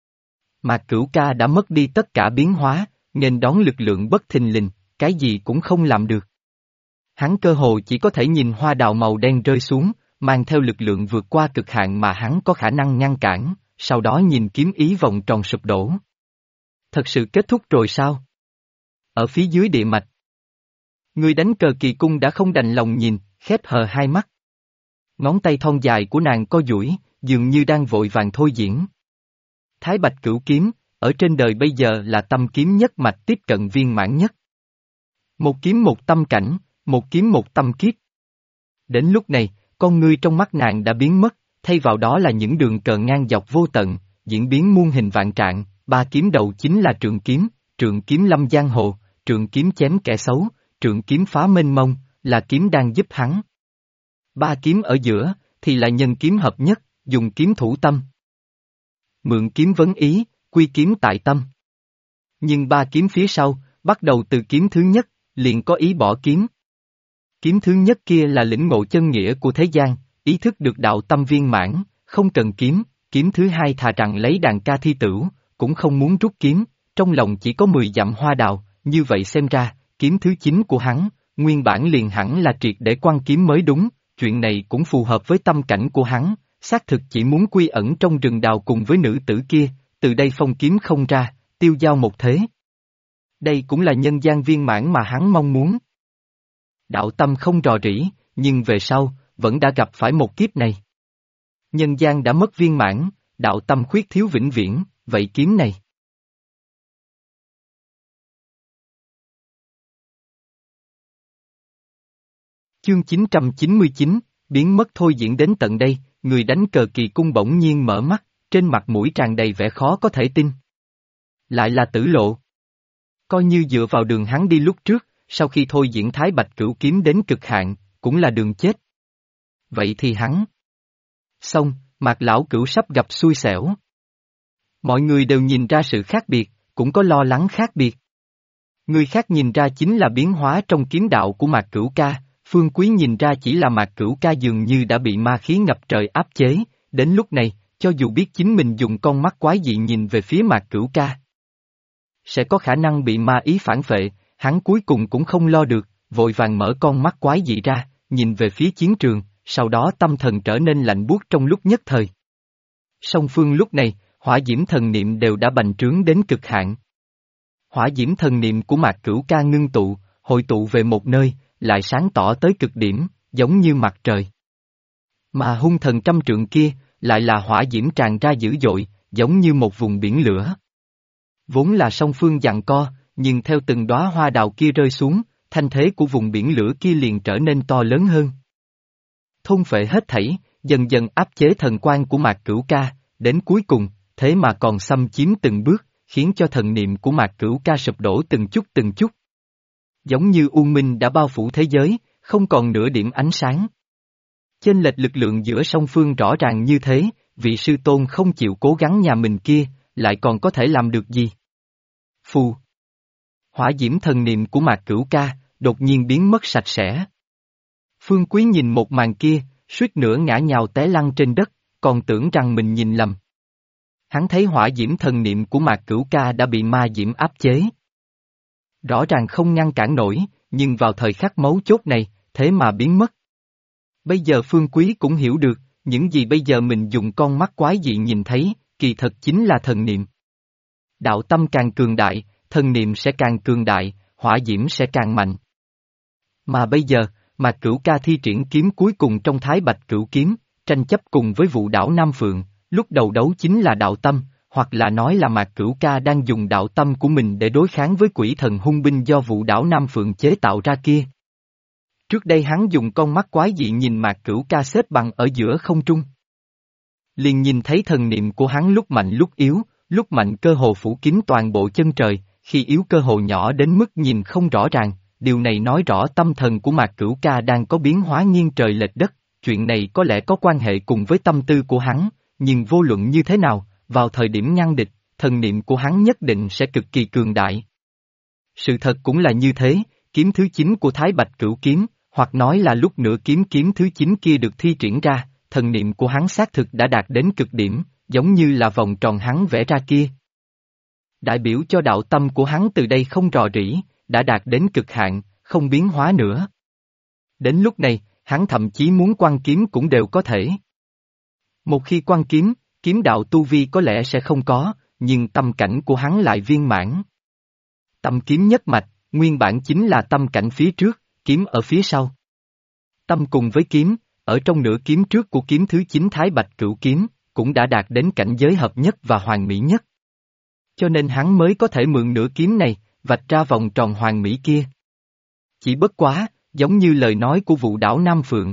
Mạc Cửu Ca đã mất đi tất cả biến hóa, nên đón lực lượng bất thình lình, cái gì cũng không làm được. Hắn cơ hồ chỉ có thể nhìn hoa đào màu đen rơi xuống, mang theo lực lượng vượt qua cực hạn mà hắn có khả năng ngăn cản, sau đó nhìn kiếm ý vòng tròn sụp đổ. Thật sự kết thúc rồi sao? Ở phía dưới địa mạch. Người đánh cờ kỳ cung đã không đành lòng nhìn, khép hờ hai mắt. Ngón tay thon dài của nàng co duỗi, dường như đang vội vàng thôi diễn. Thái Bạch Cửu Kiếm, ở trên đời bây giờ là tâm kiếm nhất mạch tiếp cận viên mãn nhất. Một kiếm một tâm cảnh, một kiếm một tâm kiếp. Đến lúc này, con ngươi trong mắt nàng đã biến mất, thay vào đó là những đường cờ ngang dọc vô tận, diễn biến muôn hình vạn trạng, ba kiếm đầu chính là trượng kiếm lâm giang hồ, trượng kiếm chém kẻ xấu, trượng kiếm phá mênh mông, là kiếm đang giúp hắn. Ba kiếm ở giữa, thì là nhân kiếm hợp nhất, dùng kiếm thủ tâm. Mượn kiếm vấn ý, quy kiếm tại tâm. Nhưng ba kiếm phía sau, bắt đầu từ kiếm thứ nhất, liền có ý bỏ kiếm. Kiếm thứ nhất kia là lĩnh ngộ chân nghĩa của thế gian, ý thức được đạo tâm viên mãn, không cần kiếm, kiếm thứ hai thà rằng lấy đàn ca thi tửu, cũng không muốn rút kiếm, trong lòng chỉ có 10 dặm hoa đào, như vậy xem ra, kiếm thứ 9 của hắn, nguyên bản liền hẳn là triệt để quan kiếm mới đúng, chuyện này cũng phù hợp với tâm cảnh của hắn, xác thực chỉ muốn quy ẩn trong rừng đào cùng với nữ tử kia, từ đây phong kiếm không ra, tiêu dao một thế. Đây cũng là nhân gian viên mãn mà hắn mong muốn. Đạo tâm không rò rỉ, nhưng về sau, vẫn đã gặp phải một kiếp này. Nhân gian đã mất viên mãn, đạo tâm khuyết thiếu vĩnh viễn, vậy kiếm này. Chương 999, biến mất thôi diễn đến tận đây, người đánh cờ kỳ cung bỗng nhiên mở mắt, trên mặt mũi tràn đầy vẻ khó có thể tin. Lại là Tử Lộ. Coi như dựa vào đường hắn đi lúc trước, sau khi thôi diễn Thái Bạch Cửu Kiếm đến cực hạn, cũng là đường chết. Vậy thì hắn. Xong, Mạc Lão Cửu sắp gặp xui xẻo. Mọi người đều nhìn ra sự khác biệt, cũng có lo lắng khác biệt. Người khác nhìn ra chính là biến hóa trong kiếm đạo của Mạc Cửu ca, Phương Quý nhìn ra chỉ là Mạc Cửu ca dường như đã bị ma khí ngập trời áp chế, đến lúc này, cho dù biết chính mình dùng con mắt quái dị nhìn về phía Mạc Cửu ca, sẽ có khả năng bị ma ý phản phệ, hắn cuối cùng cũng không lo được, vội vàng mở con mắt quái dị ra, nhìn về phía chiến trường, sau đó tâm thần trở nên lạnh buốt trong lúc nhất thời. Song phương lúc này, hỏa diễm thần niệm đều đã bành trướng đến cực hạn. Hỏa diễm thần niệm của Mạc Cửu ca ngưng tụ, hội tụ về một nơi, lại sáng tỏ tới cực điểm, giống như mặt trời. Mà hung thần trăm trượng kia, lại là hỏa diễm tràn ra dữ dội, giống như một vùng biển lửa. Vốn là song phương giằng co, nhưng theo từng đóa hoa đào kia rơi xuống, thanh thế của vùng biển lửa kia liền trở nên to lớn hơn. Thôn phệ hết thảy, dần dần áp chế thần quan của Mạc Cửu ca, đến cuối cùng, thế mà còn xâm chiếm từng bước, khiến cho thần niệm của Mạc Cửu ca sụp đổ từng chút từng chút. Giống như u minh đã bao phủ thế giới, không còn nửa điểm ánh sáng. Chênh lệch lực lượng giữa song phương rõ ràng như thế, vị sư tôn không chịu cố gắng nhà mình kia, lại còn có thể làm được gì? Phù. Hỏa diễm thần niệm của Mạc Cửu ca, đột nhiên biến mất sạch sẽ. Phương Quý nhìn một màn kia, suýt nữa ngã nhào té lăn trên đất, còn tưởng rằng mình nhìn lầm. Hắn thấy hỏa diễm thần niệm của Mạc Cửu ca đã bị ma diễm áp chế. Rõ ràng không ngăn cản nổi, nhưng vào thời khắc mấu chốt này, thế mà biến mất. Bây giờ Phương Quý cũng hiểu được, những gì bây giờ mình dùng con mắt quái dị nhìn thấy, kỳ thật chính là thần niệm. Đạo tâm càng cường đại, thần niệm sẽ càng cường đại, hỏa diễm sẽ càng mạnh. Mà bây giờ, Mạc Cửu ca thi triển kiếm cuối cùng trong Thái Bạch Cửu Kiếm, tranh chấp cùng với Vũ Đảo Nam Phượng, lúc đầu đấu chính là đạo tâm, hoặc là nói là Mạc Cửu ca đang dùng đạo tâm của mình để đối kháng với quỷ thần hung binh do Vũ Đảo Nam Phượng chế tạo ra kia. Trước đây hắn dùng con mắt quái dị nhìn Mạc Cửu ca xếp bằng ở giữa không trung. Liền nhìn thấy thần niệm của hắn lúc mạnh lúc yếu, lúc mạnh cơ hồ phủ kín toàn bộ chân trời, khi yếu cơ hồ nhỏ đến mức nhìn không rõ ràng, điều này nói rõ tâm thần của Mạc Cửu ca đang có biến hóa nghiêng trời lệch đất, chuyện này có lẽ có quan hệ cùng với tâm tư của hắn, nhưng vô luận như thế nào, vào thời điểm ngăn địch, thần niệm của hắn nhất định sẽ cực kỳ cường đại. Sự thật cũng là như thế, kiếm thứ 9 của Thái Bạch Cửu Kiếm, hoặc nói là lúc nửa kiếm thứ 9 kia được thi triển ra, thần niệm của hắn xác thực đã đạt đến cực điểm, giống như là vòng tròn hắn vẽ ra kia. Đại biểu cho đạo tâm của hắn từ đây không rò rỉ, đã đạt đến cực hạn, không biến hóa nữa. Đến lúc này, hắn thậm chí muốn quăng kiếm cũng đều có thể. Một khi quăng kiếm, kiếm đạo tu vi có lẽ sẽ không có, nhưng tâm cảnh của hắn lại viên mãn. Tâm kiếm nhất mạch, nguyên bản chính là tâm cảnh phía trước, kiếm ở phía sau. Tâm cùng với kiếm, ở trong nửa kiếm trước của kiếm thứ 9 Thái Bạch Cửu Kiếm, cũng đã đạt đến cảnh giới hợp nhất và hoàn mỹ nhất. Cho nên hắn mới có thể mượn nửa kiếm này, vạch ra vòng tròn hoàn mỹ kia. Chỉ bất quá, giống như lời nói của Vũ Đảo Nam Phượng.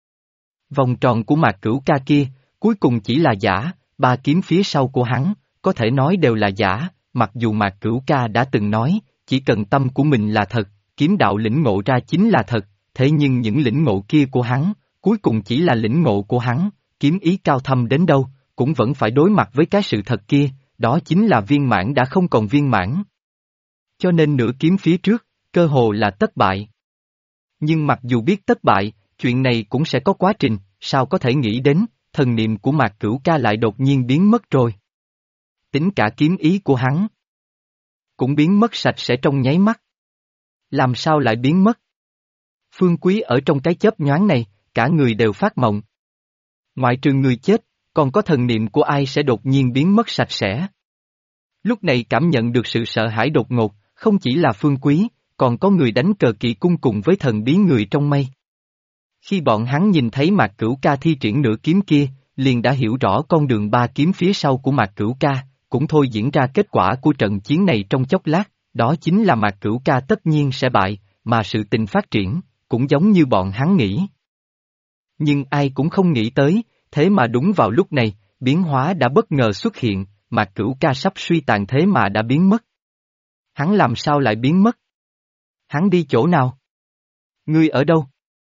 Vòng tròn của Mạc Cửu Ca kia, cuối cùng chỉ là giả, ba kiếm phía sau của hắn, có thể nói đều là giả, mặc dù Mạc Cửu Ca đã từng nói, chỉ cần tâm của mình là thật, kiếm đạo lĩnh ngộ ra chính là thật, thế nhưng những lĩnh ngộ kia của hắn, cuối cùng chỉ là lĩnh ngộ của hắn, kiếm ý cao thâm đến đâu, cũng vẫn phải đối mặt với cái sự thật kia, đó chính là viên mãn đã không còn viên mãn. Cho nên nửa kiếm phía trước, cơ hồ là thất bại. Nhưng mặc dù biết thất bại, chuyện này cũng sẽ có quá trình, sao có thể nghĩ đến, thần niệm của Mạc Cửu Ca lại đột nhiên biến mất rồi. Tính cả kiếm ý của hắn cũng biến mất sạch sẽ trong nháy mắt. Làm sao lại biến mất? Phương Quý ở trong cái chớp nhoáng này, cả người đều phát mộng. Ngoại trừ người chết, còn có thần niệm của ai sẽ đột nhiên biến mất sạch sẽ. Lúc này cảm nhận được sự sợ hãi đột ngột, không chỉ là Phương Quý, còn có người đánh cờ kỵ cung cùng với thần bí người trong mây. Khi bọn hắn nhìn thấy Mạc Cửu Ca thi triển nửa kiếm kia, liền đã hiểu rõ con đường ba kiếm phía sau của Mạc Cửu Ca, cũng thôi diễn ra kết quả của trận chiến này trong chốc lát, đó chính là Mạc Cửu Ca tất nhiên sẽ bại, mà sự tình phát triển, cũng giống như bọn hắn nghĩ. Nhưng ai cũng không nghĩ tới, thế mà đúng vào lúc này, biến hóa đã bất ngờ xuất hiện, Mạc Cửu Ca sắp suy tàn thế mà đã biến mất. Hắn làm sao lại biến mất? Hắn đi chỗ nào? Ngươi ở đâu?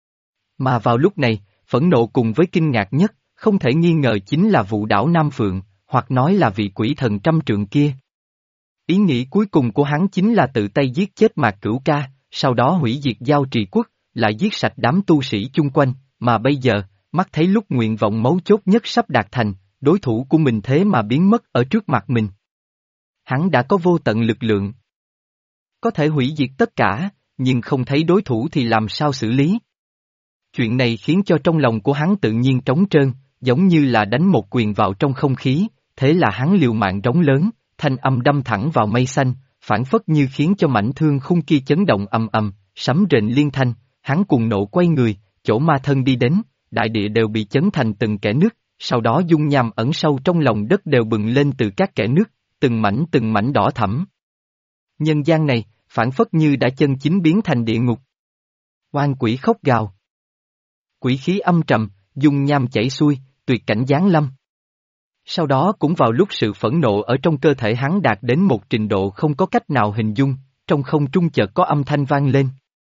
Mà vào lúc này, phẫn nộ cùng với kinh ngạc nhất, không thể nghi ngờ chính là Vũ Đảo Nam Phượng, hoặc nói là vị quỷ thần trăm trượng kia. Ý nghĩ cuối cùng của hắn chính là tự tay giết chết Mạc Cửu Ca, sau đó hủy diệt Giao Trì Quốc, lại giết sạch đám tu sĩ chung quanh, mà bây giờ, mắt thấy lúc nguyện vọng mấu chốt nhất sắp đạt thành, đối thủ của mình thế mà biến mất ở trước mặt mình. Hắn đã có vô tận lực lượng. Có thể hủy diệt tất cả, nhưng không thấy đối thủ thì làm sao xử lý? Chuyện này khiến cho trong lòng của hắn tự nhiên trống trơn, giống như là đánh một quyền vào trong không khí, thế là hắn liều mạng rống lớn, thanh âm đâm thẳng vào mây xanh, phảng phất như khiến cho mảnh thương khung kia chấn động ầm ầm, sấm rền liên thanh, hắn cuồng nộ quay người, chỗ ma thân đi đến, đại địa đều bị chấn thành từng kẽ nước, sau đó dung nham ẩn sâu trong lòng đất đều bừng lên từ các kẽ nước, từng mảnh đỏ thẫm. Nhân gian này, phảng phất như đã chân chính biến thành địa ngục. Oan quỷ khóc gào. Quỷ khí âm trầm, dung nham chảy xuôi, tuyệt cảnh giáng lâm. Sau đó cũng vào lúc sự phẫn nộ ở trong cơ thể hắn đạt đến một trình độ không có cách nào hình dung, trong không trung chợt có âm thanh vang lên.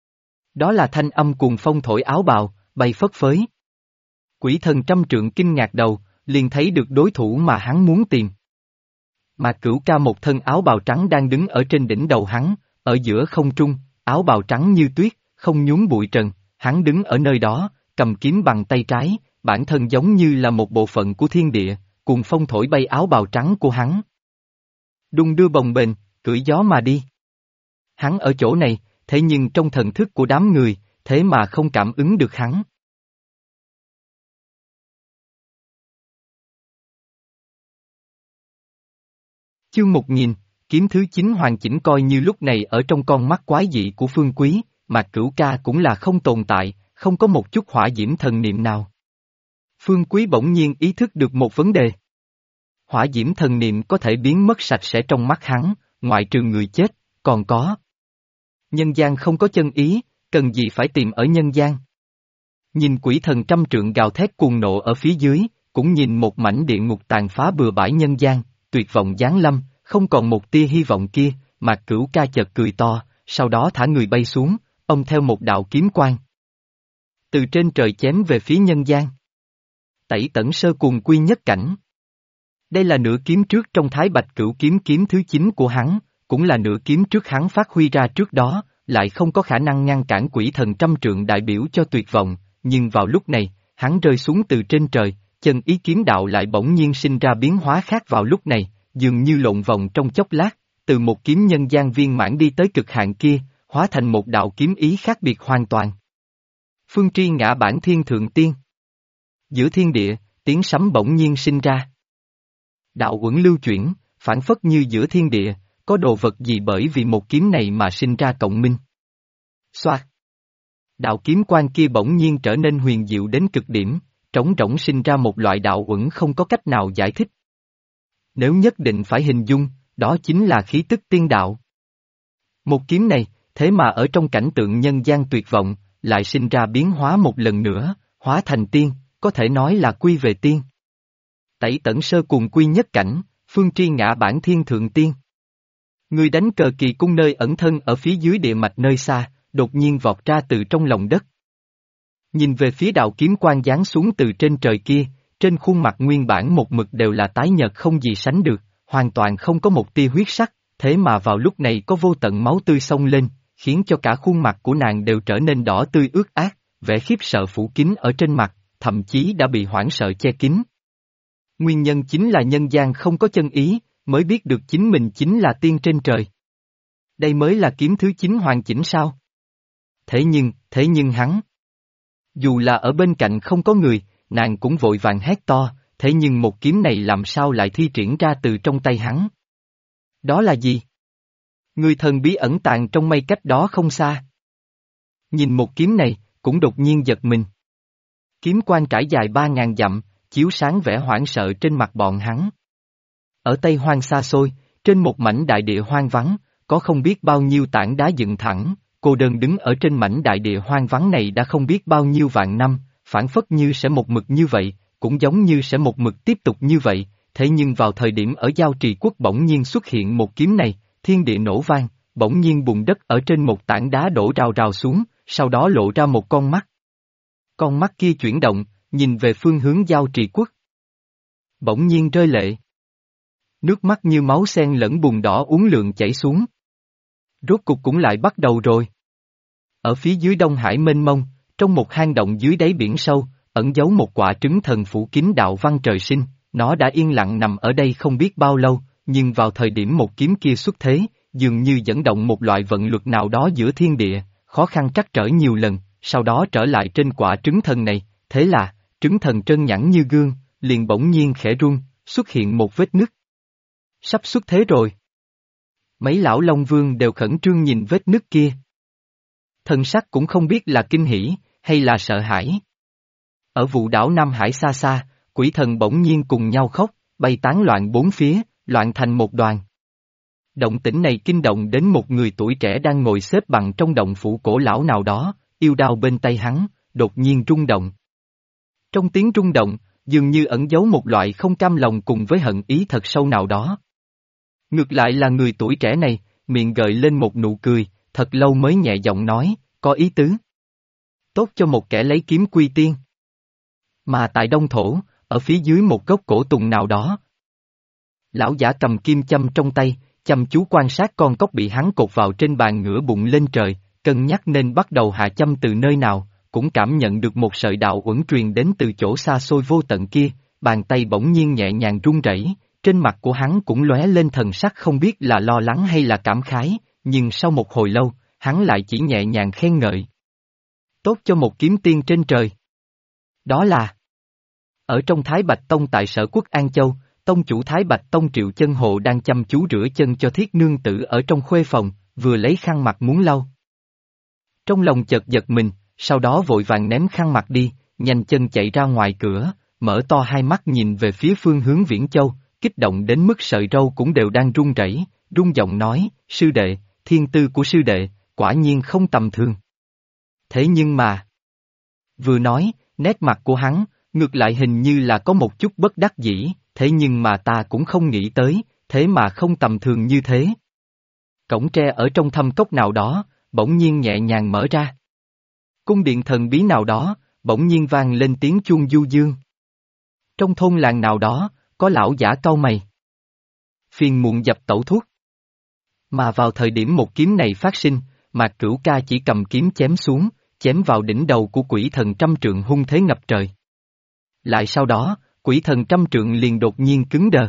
Đó là thanh âm cuồng phong thổi áo bào, bay phất phới. Quỷ thần trăm trượng kinh ngạc đầu, liền thấy được đối thủ mà hắn muốn tìm. Mạc Cửu Ca một thân áo bào trắng đang đứng ở trên đỉnh đầu hắn, ở giữa không trung, áo bào trắng như tuyết, không nhúng bụi trần, hắn đứng ở nơi đó, cầm kiếm bằng tay trái, bản thân giống như là một bộ phận của thiên địa, cuồng phong thổi bay áo bào trắng của hắn. Đung đưa bồng bềnh, cưỡi gió mà đi. Hắn ở chỗ này, thế nhưng trong thần thức của đám người, thế mà không cảm ứng được hắn. Chương 1000, kiếm thứ 9 hoàn chỉnh coi như lúc này ở trong con mắt quái dị của Phương Quý, Mạc Cửu Ca cũng là không tồn tại, không có một chút hỏa diễm thần niệm nào. Phương Quý bỗng nhiên ý thức được một vấn đề. Hỏa diễm thần niệm có thể biến mất sạch sẽ trong mắt hắn, ngoại trừ người chết, còn có. Nhân gian không có chân ý, cần gì phải tìm ở nhân gian. Nhìn quỷ thần trăm trượng gào thét cuồng nộ ở phía dưới, cũng nhìn một mảnh địa ngục tàn phá bừa bãi nhân gian, tuyệt vọng giáng lâm, không còn một tia hy vọng kia, Mạc Cửu Ca chợt cười to, sau đó thả người bay xuống, ông theo một đạo kiếm quang. Từ trên trời chém về phía nhân gian. Tẩy tẩn sơ cuồng quy nhất cảnh. Đây là nửa kiếm trước trong Thái Bạch Cửu Kiếm kiếm thứ 9 của hắn, cũng là nửa kiếm trước hắn phát huy ra trước đó, lại không có khả năng ngăn cản quỷ thần trăm trượng đại biểu cho tuyệt vọng, nhưng vào lúc này, hắn rơi xuống từ trên trời, chân ý kiếm đạo lại bỗng nhiên sinh ra biến hóa khác vào lúc này, dường như lộn vòng trong chốc lát, từ một kiếm nhân gian viên mãn đi tới cực hạn kia, hóa thành một đạo kiếm ý khác biệt hoàn toàn. Phương tri ngã bản thiên thượng tiên. Giữa thiên địa, tiếng sấm bỗng nhiên sinh ra. Đạo uẩn lưu chuyển, phảng phất như giữa thiên địa, có đồ vật gì bởi vì một kiếm này mà sinh ra cộng minh. Xoạt. Đạo kiếm quang kia bỗng nhiên trở nên huyền diệu đến cực điểm, trống rỗng sinh ra một loại đạo uẩn không có cách nào giải thích. Nếu nhất định phải hình dung, đó chính là khí tức tiên đạo. Một kiếm này, thế mà ở trong cảnh tượng nhân gian tuyệt vọng, lại sinh ra biến hóa một lần nữa, hóa thành tiên, có thể nói là quy về tiên. Tẩy tẩn sơ cùng quy nhất cảnh, phương tri ngã bản thiên thượng tiên. Người đánh cờ kỳ cung nơi ẩn thân ở phía dưới địa mạch nơi xa, đột nhiên vọt ra từ trong lòng đất. Nhìn về phía đạo kiếm quang giáng xuống từ trên trời kia, trên khuôn mặt nguyên bản một mực đều là tái nhợt không gì sánh được, hoàn toàn không có một tia huyết sắc, thế mà vào lúc này có vô tận máu tươi xông lên, khiến cho cả khuôn mặt của nàng đều trở nên đỏ tươi ướt át, vẻ khiếp sợ phủ kín ở trên mặt, thậm chí đã bị hoảng sợ che kín. Nguyên nhân chính là nhân gian không có chân ý, mới biết được chính mình chính là tiên trên trời. Đây mới là kiếm thứ 9 hoàn chỉnh sao? Thế nhưng hắn. Dù là ở bên cạnh không có người, nàng cũng vội vàng hét to, thế nhưng một kiếm này làm sao lại thi triển ra từ trong tay hắn? Đó là gì? Người thần bí ẩn tàng trong mây cách đó không xa. Nhìn một kiếm này, cũng đột nhiên giật mình. Kiếm quang trải dài 3.000 dặm, chiếu sáng vẻ hoảng sợ trên mặt bọn hắn. Ở Tây Hoang xa xôi, trên một mảnh đại địa hoang vắng, có không biết bao nhiêu tảng đá dựng thẳng, cô đơn đứng ở trên mảnh đại địa hoang vắng này đã không biết bao nhiêu vạn năm, phảng phất như sẽ một mực như vậy, cũng giống như sẽ một mực tiếp tục như vậy, thế nhưng vào thời điểm ở Giao Trì Quốc bỗng nhiên xuất hiện một kiếm này, thiên địa nổ vang, bỗng nhiên bùn đất ở trên một tảng đá đổ rào rào xuống, sau đó lộ ra một con mắt. Con mắt kia chuyển động, nhìn về phương hướng Giao Trì Quốc. Bỗng nhiên rơi lệ. Nước mắt như máu xen lẫn bùn đỏ uốn lượn chảy xuống. Rốt cục cũng lại bắt đầu rồi. Ở phía dưới Đông Hải mênh mông, trong một hang động dưới đáy biển sâu, ẩn giấu một quả trứng thần phủ kín đạo văn trời sinh, nó đã yên lặng nằm ở đây không biết bao lâu, nhưng vào thời điểm một kiếm kia xuất thế, dường như dẫn động một loại vận luật nào đó giữa thiên địa, khó khăn trắc trở nhiều lần, sau đó trở lại trên quả trứng thần này, thế là, trứng thần trơn nhẵn như gương, liền bỗng nhiên khẽ rung, xuất hiện một vết nứt. Sắp xuất thế rồi. Mấy lão Long Vương đều khẩn trương nhìn vết nứt kia. Thần sắc cũng không biết là kinh hỉ, hay là sợ hãi. Ở vụ đảo Nam Hải xa xa, quỷ thần bỗng nhiên cùng nhau khóc, bay tán loạn bốn phía, loạn thành một đoàn. Động tĩnh này kinh động đến một người tuổi trẻ đang ngồi xếp bằng trong động phủ cổ lão nào đó, yêu đao bên tay hắn, đột nhiên rung động. Trong tiếng rung động, dường như ẩn giấu một loại không cam lòng cùng với hận ý thật sâu nào đó. Ngược lại là người tuổi trẻ này, miệng gợi lên một nụ cười, thật lâu mới nhẹ giọng nói, có ý tứ. Tốt cho một kẻ lấy kiếm quy tiên. Mà tại Đông Thổ, ở phía dưới một gốc cổ tùng nào đó. Lão giả cầm kim châm trong tay, chăm chú quan sát con cóc bị hắn cột vào trên bàn ngửa bụng lên trời, cân nhắc nên bắt đầu hạ châm từ nơi nào, cũng cảm nhận được một sợi đạo uẩn truyền đến từ chỗ xa xôi vô tận kia, bàn tay bỗng nhiên nhẹ nhàng run rẩy, trên mặt của hắn cũng lóe lên thần sắc không biết là lo lắng hay là cảm khái, nhưng sau một hồi lâu, hắn lại chỉ nhẹ nhàng khen ngợi. Tốt cho một kiếm tiên trên trời. Đó là ở trong Thái Bạch Tông tại Sở Quốc An Châu, tông chủ Thái Bạch Tông Triệu Chân Hộ đang chăm chú rửa chân cho thiết nương tử ở trong khuê phòng, vừa lấy khăn mặt muốn lau. Trong lòng chợt giật mình, sau đó vội vàng ném khăn mặt đi, nhanh chân chạy ra ngoài cửa, mở to hai mắt nhìn về phía phương hướng Viễn Châu, kích động đến mức sợi râu cũng đều đang run rẩy, run giọng nói, sư đệ, thiên tư của sư đệ, quả nhiên không tầm thường. Thế nhưng mà... Vừa nói, nét mặt của hắn, ngược lại hình như là có một chút bất đắc dĩ, thế nhưng mà ta cũng không nghĩ tới, thế mà không tầm thường như thế. Cổng tre ở trong thâm cốc nào đó, bỗng nhiên nhẹ nhàng mở ra. Cung điện thần bí nào đó, bỗng nhiên vang lên tiếng chuông du dương. Trong thôn làng nào đó, có lão giả cau mày. Phiền muộn dập tẩu thuốc. Mà vào thời điểm một kiếm này phát sinh, Mạc Cửu Ca chỉ cầm kiếm chém xuống, chém vào đỉnh đầu của quỷ thần trăm trượng hung thế ngập trời. Lại sau đó, quỷ thần trăm trượng liền đột nhiên cứng đờ.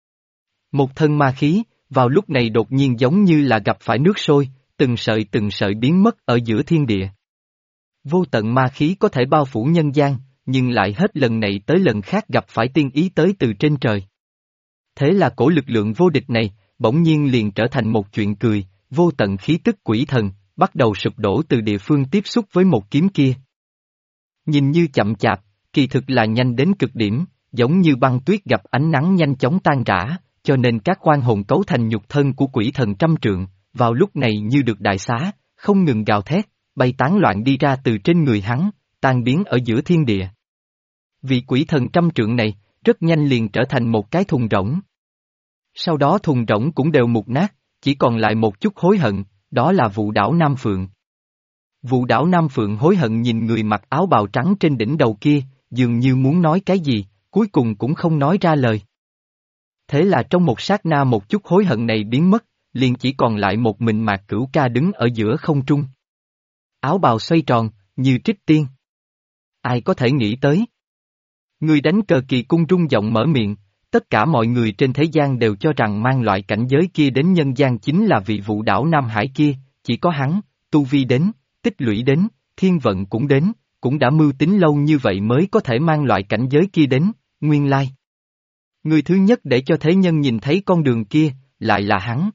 Một thân ma khí, vào lúc này đột nhiên giống như là gặp phải nước sôi, từng sợi biến mất ở giữa thiên địa. Vô tận ma khí có thể bao phủ nhân gian, nhưng lại hết lần này tới lần khác gặp phải tiên ý tới từ trên trời. Thế là cổ lực lượng vô địch này, bỗng nhiên liền trở thành một chuyện cười, vô tận khí tức quỷ thần, bắt đầu sụp đổ từ địa phương tiếp xúc với một kiếm kia. Nhìn như chậm chạp, kỳ thực là nhanh đến cực điểm, giống như băng tuyết gặp ánh nắng nhanh chóng tan rã, cho nên các oan hồn cấu thành nhục thân của quỷ thần trăm trượng, vào lúc này như được đại xá, không ngừng gào thét, bay tán loạn đi ra từ trên người hắn, tan biến ở giữa thiên địa. Vị quỷ thần trăm trượng này, rất nhanh liền trở thành một cái thùng rỗng. Sau đó thùng rỗng cũng đều mục nát, chỉ còn lại một chút hối hận, đó là vụ đảo Nam Phượng. Vụ đảo Nam Phượng hối hận nhìn người mặc áo bào trắng trên đỉnh đầu kia, dường như muốn nói cái gì, cuối cùng cũng không nói ra lời. Thế là trong một sát na một chút hối hận này biến mất, liền chỉ còn lại một mình Mạc Cửu Ca đứng ở giữa không trung. Áo bào xoay tròn, như trích tiên. Ai có thể nghĩ tới? Người đánh cờ kỳ cung rung giọng mở miệng, tất cả mọi người trên thế gian đều cho rằng mang loại cảnh giới kia đến nhân gian chính là vị vụ đảo Nam Hải kia, chỉ có hắn, tu vi đến, tích lũy đến, thiên vận cũng đến, cũng đã mưu tính lâu như vậy mới có thể mang loại cảnh giới kia đến, nguyên lai. Người thứ nhất để cho thế nhân nhìn thấy con đường kia, lại là hắn.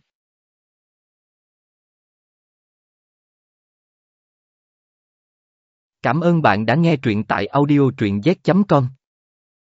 Cảm ơn bạn đã nghe truyện tại audio truyện z.com.